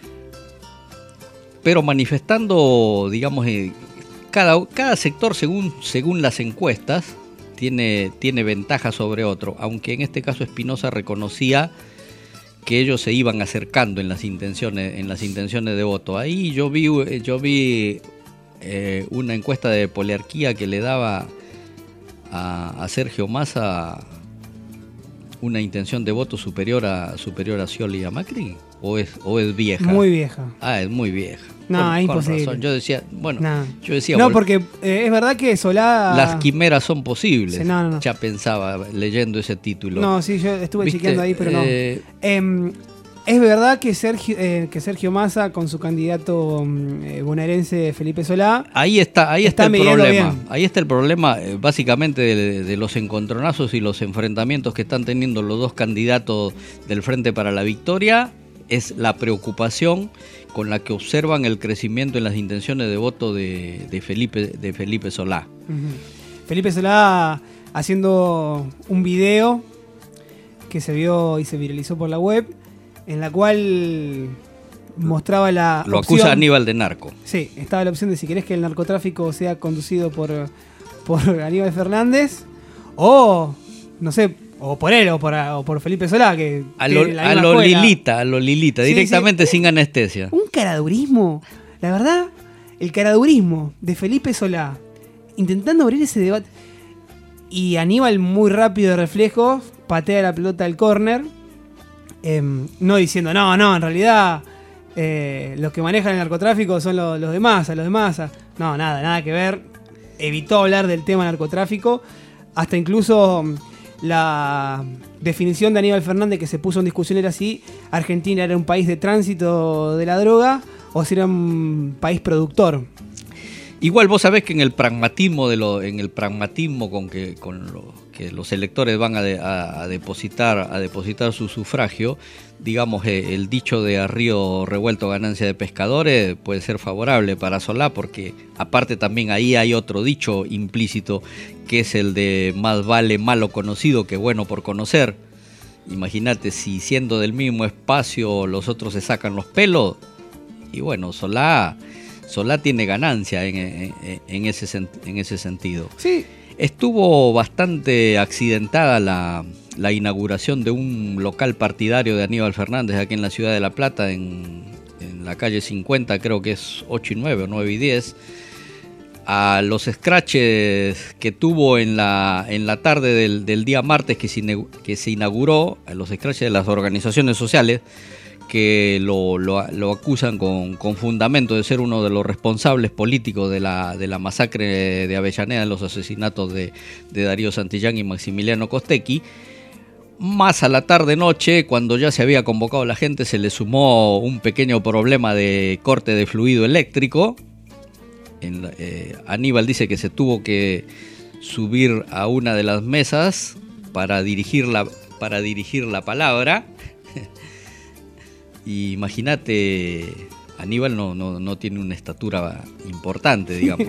Pero manifestando, digamos, cada sector según las encuestas tiene ventaja sobre otro, aunque en este caso Espinosa reconocía que ellos se iban acercando en las intenciones de voto. Ahí yo vi una encuesta de Poliarquía que le daba a Sergio Massa una intención de voto superior a Scioli y a Macri. ¿O es vieja? Muy vieja. Ah, es muy vieja. No, es imposible. Razón. Yo decía. No, porque es verdad que Solá... Las quimeras son posibles. Sí, no. Ya pensaba leyendo ese título. No, sí, yo estuve chequeando ahí, pero no. Es verdad que Sergio Massa, con su candidato bonaerense Felipe Solá... Ahí está el problema. Bien. Ahí está el problema, básicamente, de los encontronazos y los enfrentamientos que están teniendo los dos candidatos del Frente para la Victoria. Es la preocupación con la que observan el crecimiento en las intenciones de voto de Felipe Solá. Felipe Solá haciendo un video que se vio y se viralizó por la web, en la cual mostraba la Lo opción, acusa a Aníbal de narco. Sí, estaba la opción de si querés que el narcotráfico sea conducido por Aníbal Fernández o, no sé, o por él o por Felipe Solá, que a lo Lilita, sí, directamente sin anestesia. Un caradurismo, la verdad, el caradurismo de Felipe Solá, intentando abrir ese debate, y Aníbal muy rápido de reflejos, patea la pelota al córner, no diciendo, no, en realidad los que manejan el narcotráfico son los de Massa, no, nada que ver, evitó hablar del tema narcotráfico, hasta incluso... La definición de Aníbal Fernández que se puso en discusión era si Argentina era un país de tránsito de la droga o si era un país productor. Igual vos sabés que en el pragmatismo con lo que que los electores van a depositar su sufragio, digamos, el dicho de a río revuelto ganancia de pescadores puede ser favorable para Solá, porque aparte también ahí hay otro dicho implícito, que es el de más vale malo conocido que bueno por conocer. Imagínate, si siendo del mismo espacio los otros se sacan los pelos, y bueno, Solá tiene ganancia en ese sentido. Sí. Estuvo bastante accidentada la inauguración de un local partidario de Aníbal Fernández aquí en la ciudad de La Plata, en la calle 50, creo que es 8 y 9 o 9 y 10. A los scratches que tuvo en la tarde del día martes que se inauguró, a los scratches de las organizaciones sociales, que lo acusan con fundamento de ser uno de los responsables políticos de la masacre de Avellaneda, en los asesinatos de Darío Santillán y Maximiliano Costecchi. Más a la tarde-noche, cuando ya se había convocado la gente, se le sumó un pequeño problema de corte de fluido eléctrico. Aníbal dice que se tuvo que subir a una de las mesas para dirigir la palabra. Y imagínate, Aníbal no tiene una estatura importante, digamos.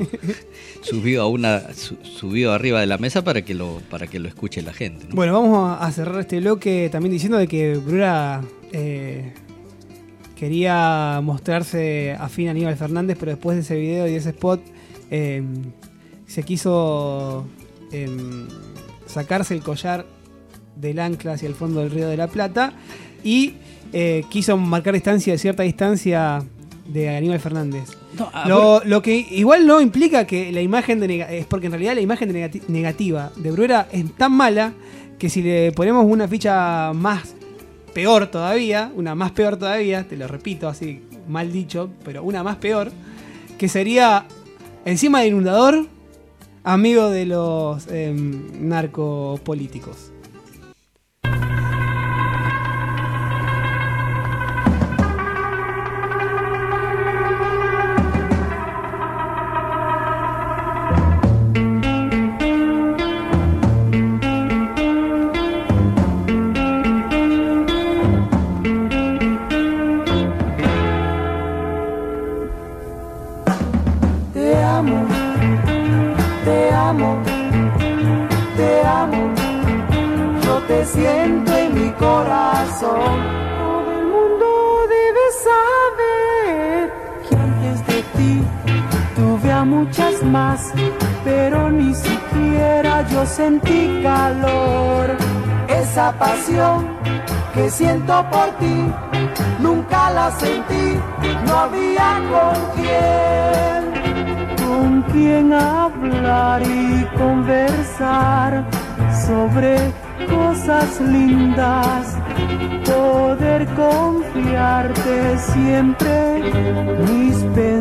subido arriba de la mesa para que lo escuche la gente, ¿no? Bueno, vamos a cerrar este bloque también diciendo de que Brura quería mostrarse afín a Aníbal Fernández, pero después de ese video y de ese spot se quiso sacarse el collar del ancla hacia el fondo del Río de la Plata y quiso marcar cierta distancia de Aníbal Fernández. Lo que igual no implica que la imagen es porque en realidad la imagen negativa de Bruera es tan mala que si le ponemos una ficha peor todavía, te lo repito así mal dicho, pero una más peor, que sería encima del inundador, amigo de los narcopolíticos. Siento en mi corazón. Todo el mundo debe saber que antes de ti tuve a muchas más, pero ni siquiera yo sentí calor. Esa pasión que siento por ti nunca la sentí, no había con quién hablar y conversar sobre cosas lindas, poder confiarte siempre mis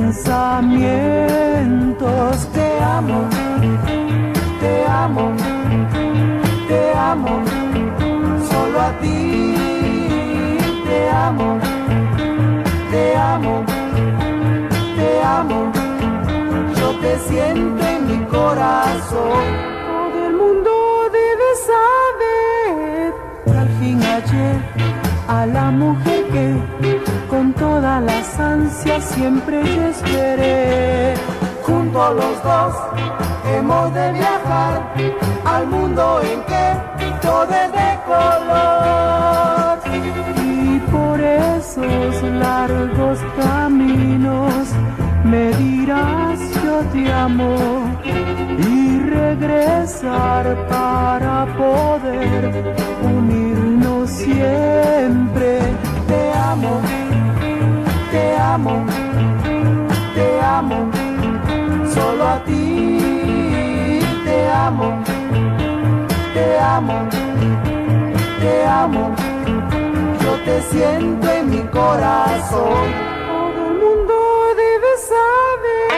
pensamientos. Te amo, te amo, te amo, solo a ti. Te amo, te amo, te amo, yo te siento en mi corazón. Todo el mundo debe saber que al fin hallé a la mujer que con todas las ansias siempre yo esperé. Juntos los dos hemos de viajar al mundo en que todo es de color. Y por esos largos caminos me dirás yo te amo y regresar para poder unirnos siempre. Te amo, te amo, te amo, solo a ti. Te amo, te amo, te amo, yo te siento en mi corazón. Todo el mundo debe saber.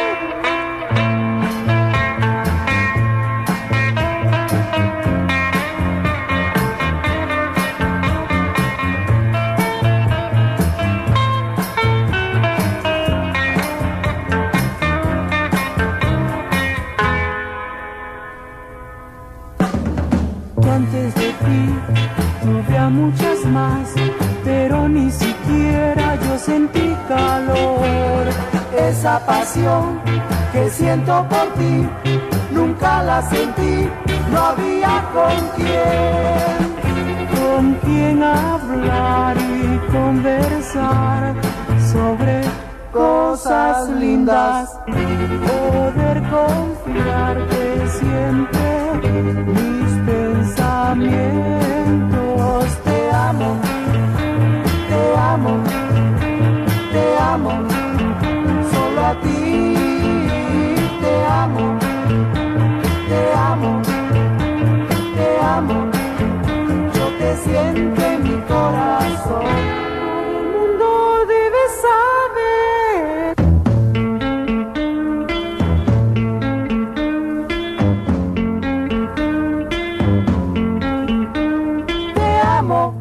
esa pasión que siento por ti, nunca la sentí, no había con quién hablar y conversar sobre cosas lindas, poder confiarte siempre mis pensamientos. Te amo, te amo, te amo, solo a ti. Te amo, te amo, te amo, yo te siento en mi corazón. Todo el mundo debe saber. Te amo.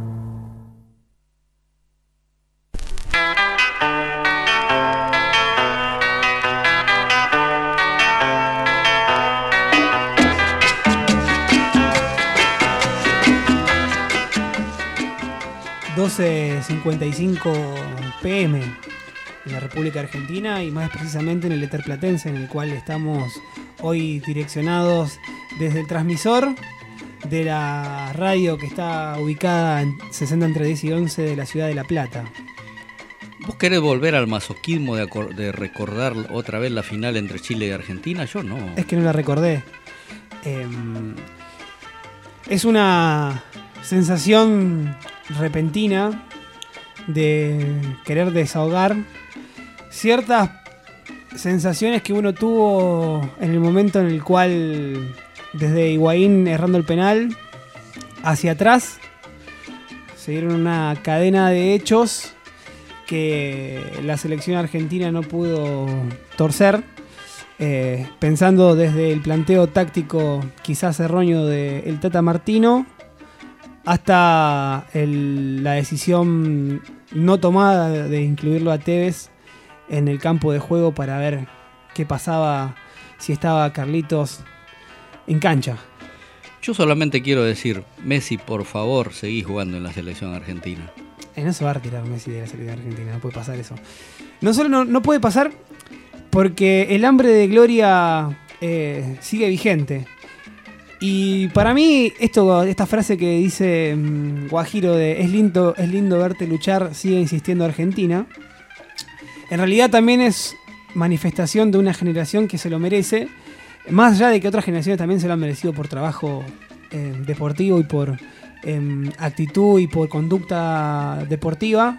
.55 PM en la República Argentina y más precisamente en el éter platense, en el cual estamos hoy direccionados desde el transmisor de la radio que está ubicada en 60 entre 10 y 11 de la ciudad de La Plata. ¿Vos querés volver al masoquismo de recordar otra vez la final entre Chile y Argentina? Yo no. Es que no la recordé. Es una sensación repentina de querer desahogar ciertas sensaciones que uno tuvo en el momento en el cual, desde Higuaín errando el penal hacia atrás, se dieron una cadena de hechos que la selección argentina no pudo torcer, pensando desde el planteo táctico quizás erróneo del Tata Martino hasta la decisión no tomada de incluirlo a Tevez en el campo de juego para ver qué pasaba si estaba Carlitos en cancha. Yo solamente quiero decir, Messi, por favor, seguí jugando en la selección argentina. No se va a retirar Messi de la selección argentina, no puede pasar eso. No solo no puede pasar porque el hambre de gloria sigue vigente. Y para mí, esta frase que dice Guajiro de es lindo verte luchar, sigue insistiendo Argentina, en realidad también es manifestación de una generación que se lo merece, más allá de que otras generaciones también se lo han merecido por trabajo deportivo y por actitud y por conducta deportiva.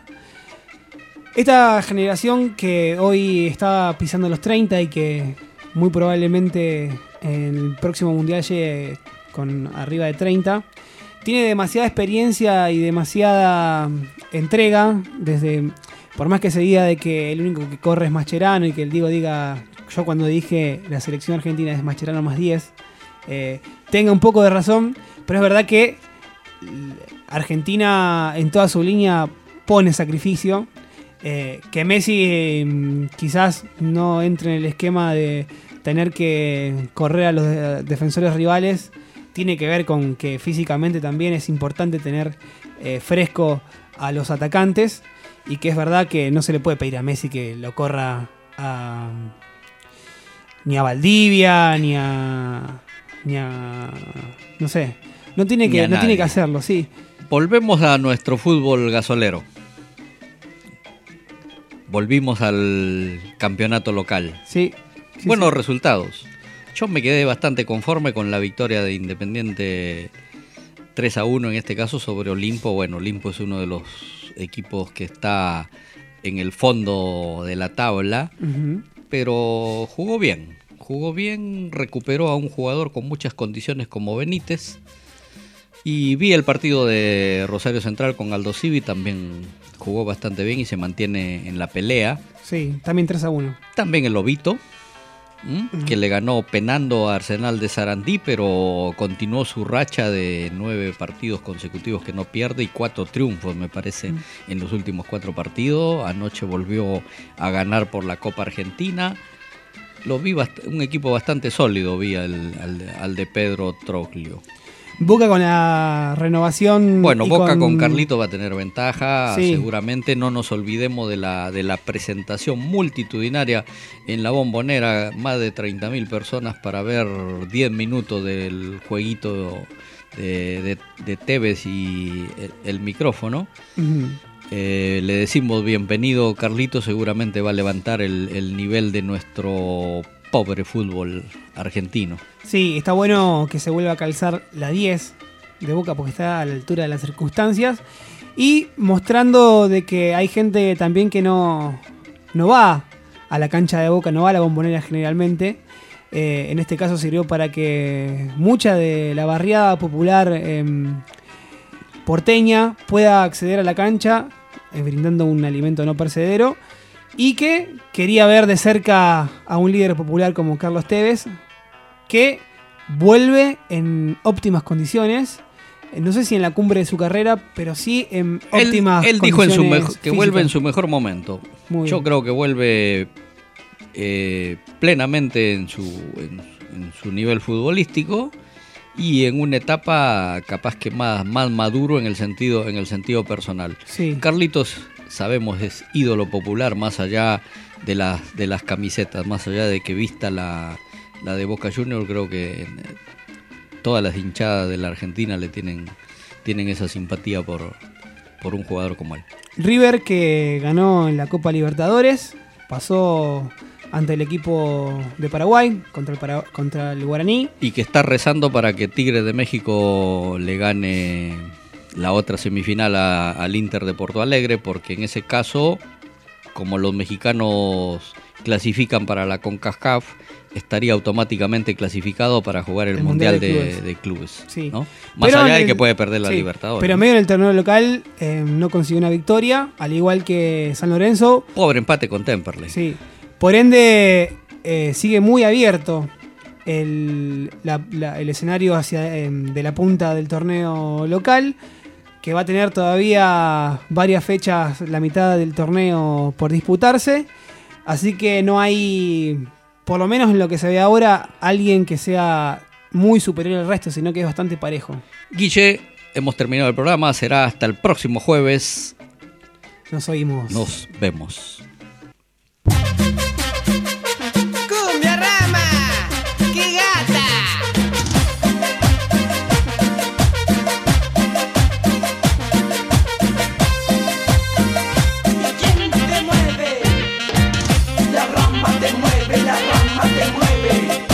Esta generación que hoy está pisando los 30 y que muy probablemente en el próximo mundial llegue con arriba de 30, tiene demasiada experiencia y demasiada entrega, por más que se diga de que el único que corre es Mascherano y que el Diego diga, yo cuando dije la selección argentina es Mascherano más 10, tenga un poco de razón, pero es verdad que Argentina en toda su línea pone sacrificio, que Messi quizás no entre en el esquema de tener que correr a los defensores rivales, tiene que ver con que físicamente también es importante tener fresco a los atacantes, y que es verdad que no se le puede pedir a Messi que lo corra ni a Valdivia, ni a no sé, no tiene que hacerlo, sí. Volvemos a nuestro fútbol gasolero. Volvimos al campeonato local. Sí. Buenos resultados. Yo me quedé bastante conforme con la victoria de Independiente 3-1 en este caso sobre Olimpo. Bueno, Olimpo es uno de los equipos que está en el fondo de la tabla, pero jugó bien, recuperó a un jugador con muchas condiciones como Benítez, y vi el partido de Rosario Central con Aldo Civi, también jugó bastante bien y se mantiene en la pelea. Sí, también 3-1. También el Lobito, que le ganó penando a Arsenal de Sarandí, pero continuó su racha de 9 partidos consecutivos que no pierde y 4 triunfos, me parece, en los últimos 4 partidos. Anoche volvió a ganar por la Copa Argentina. Lo vi un equipo bastante sólido, vi al de Pedro Troglio. Boca con la renovación. Bueno, Boca con Carlito va a tener ventaja, Sí. seguramente. No nos olvidemos de la presentación multitudinaria en la Bombonera, más de 30.000 personas para ver 10 minutos del jueguito de Tevez y el micrófono. Ujú. Le decimos bienvenido, Carlito, seguramente va a levantar el nivel de nuestro pobre fútbol argentino. Sí, está bueno que se vuelva a calzar la 10 de Boca porque está a la altura de las circunstancias y mostrando de que hay gente también que no va a la cancha de Boca, no va a la Bombonera generalmente. En este caso sirvió para que mucha de la barriada popular porteña pueda acceder a la cancha brindando un alimento no perecedero y que quería ver de cerca a un líder popular como Carlos Tevez, que vuelve en óptimas condiciones. No sé si en la cumbre de su carrera, pero sí en óptimas él dijo condiciones que vuelve en su mejor momento. Muy Yo bien. creo que vuelve plenamente en su nivel futbolístico y en una etapa capaz que más maduro en el sentido personal. Sí. Carlitos, sabemos, es ídolo popular más allá de las camisetas, más allá de que vista la de Boca Juniors. Creo que todas las hinchadas de la Argentina le tienen esa simpatía por un jugador como él. River, que ganó en la Copa Libertadores, pasó ante el equipo de Paraguay contra el Guaraní. Y que está rezando para que Tigres de México le gane la otra semifinal al Inter de Porto Alegre, porque en ese caso, como los mexicanos clasifican para la CONCACAF, estaría automáticamente clasificado para jugar el Mundial de Clubes. Sí. ¿no? Más Pero allá de en que el- puede perder la sí, Libertadores. Pero en medio del torneo local no consiguió una victoria, al igual que San Lorenzo. Pobre empate con Temperley. Sí. Por ende, sigue muy abierto el escenario de la punta del torneo local, que va a tener todavía varias fechas, la mitad del torneo por disputarse. Así que no hay, por lo menos en lo que se ve ahora, alguien que sea muy superior al resto, sino que es bastante parejo. Guille, hemos terminado el programa. Será hasta el próximo jueves. Nos oímos. Nos vemos. ¡Cumbia Rama! ¡Qué gata! ¿Quién te mueve? La rama te mueve, la rama te mueve.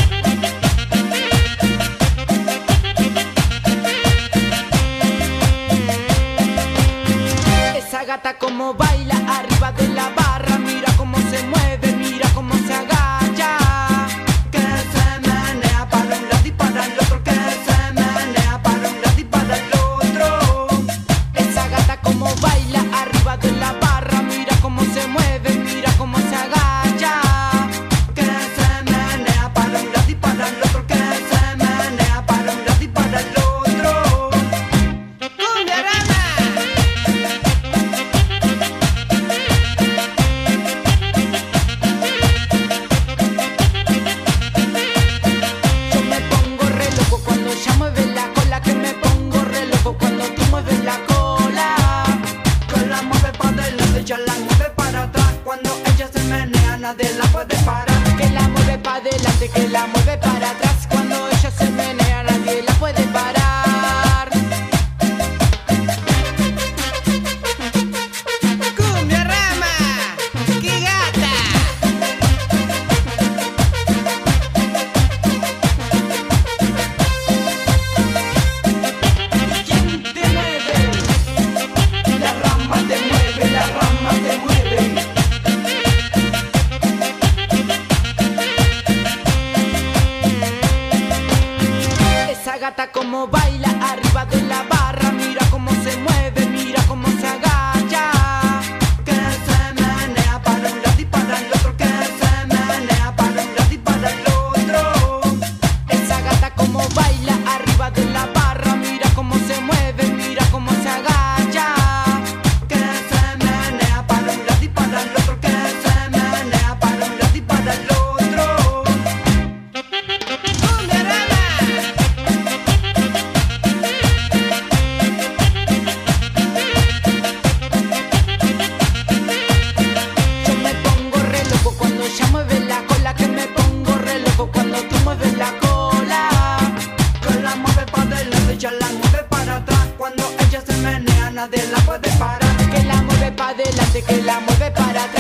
Esa gata como baila arriba de la barra, mira cómo se mueve, mira cómo se agacha. Que se menea para un lado y para el otro, que se menea para un lado y para el otro. Esa gata como baila arriba de la barra, mira cómo se mueve, mira cómo se agacha. Que se menea para un lado y para el otro, que se menea para un lado y para el otro. ¡Cumbia Rama! Yo me pongo re loco cuando ella mueve la cola, que me pongo re loco cuando tú mueves la cola. Que la mueve para adelante, ella la mueve para atrás. Cuando ella se menea nadie la puede parar. Que la mueve para adelante, que la mueve para atrás. Cuando ella se menea nadie la puede parar. ¡Cumbia Rama! ¡Qué gata! ¿Quién te mueve? La rama te mueve, la rama te mueve. Esa gata como baila arriba de la barra, mira cómo se mueve, mira cómo se agacha. Que se menea para un lado y para el otro, que se menea para un lado y para el otro. Esa gata como baila arriba de la barra, mira cómo se mueve, mira cómo se agacha. Que se menea para un lado y para el otro, que se menea para un lado y para el otro. ¡Cumbia Rama! ella mueve la cola que me pongo re loco cuando tú mueves la cola. Que la mueve para adelante, ella la mueve para atrás. Cuando ella se menea nadie la puede parar. Que la mueve para adelante, que la mueve para atrás.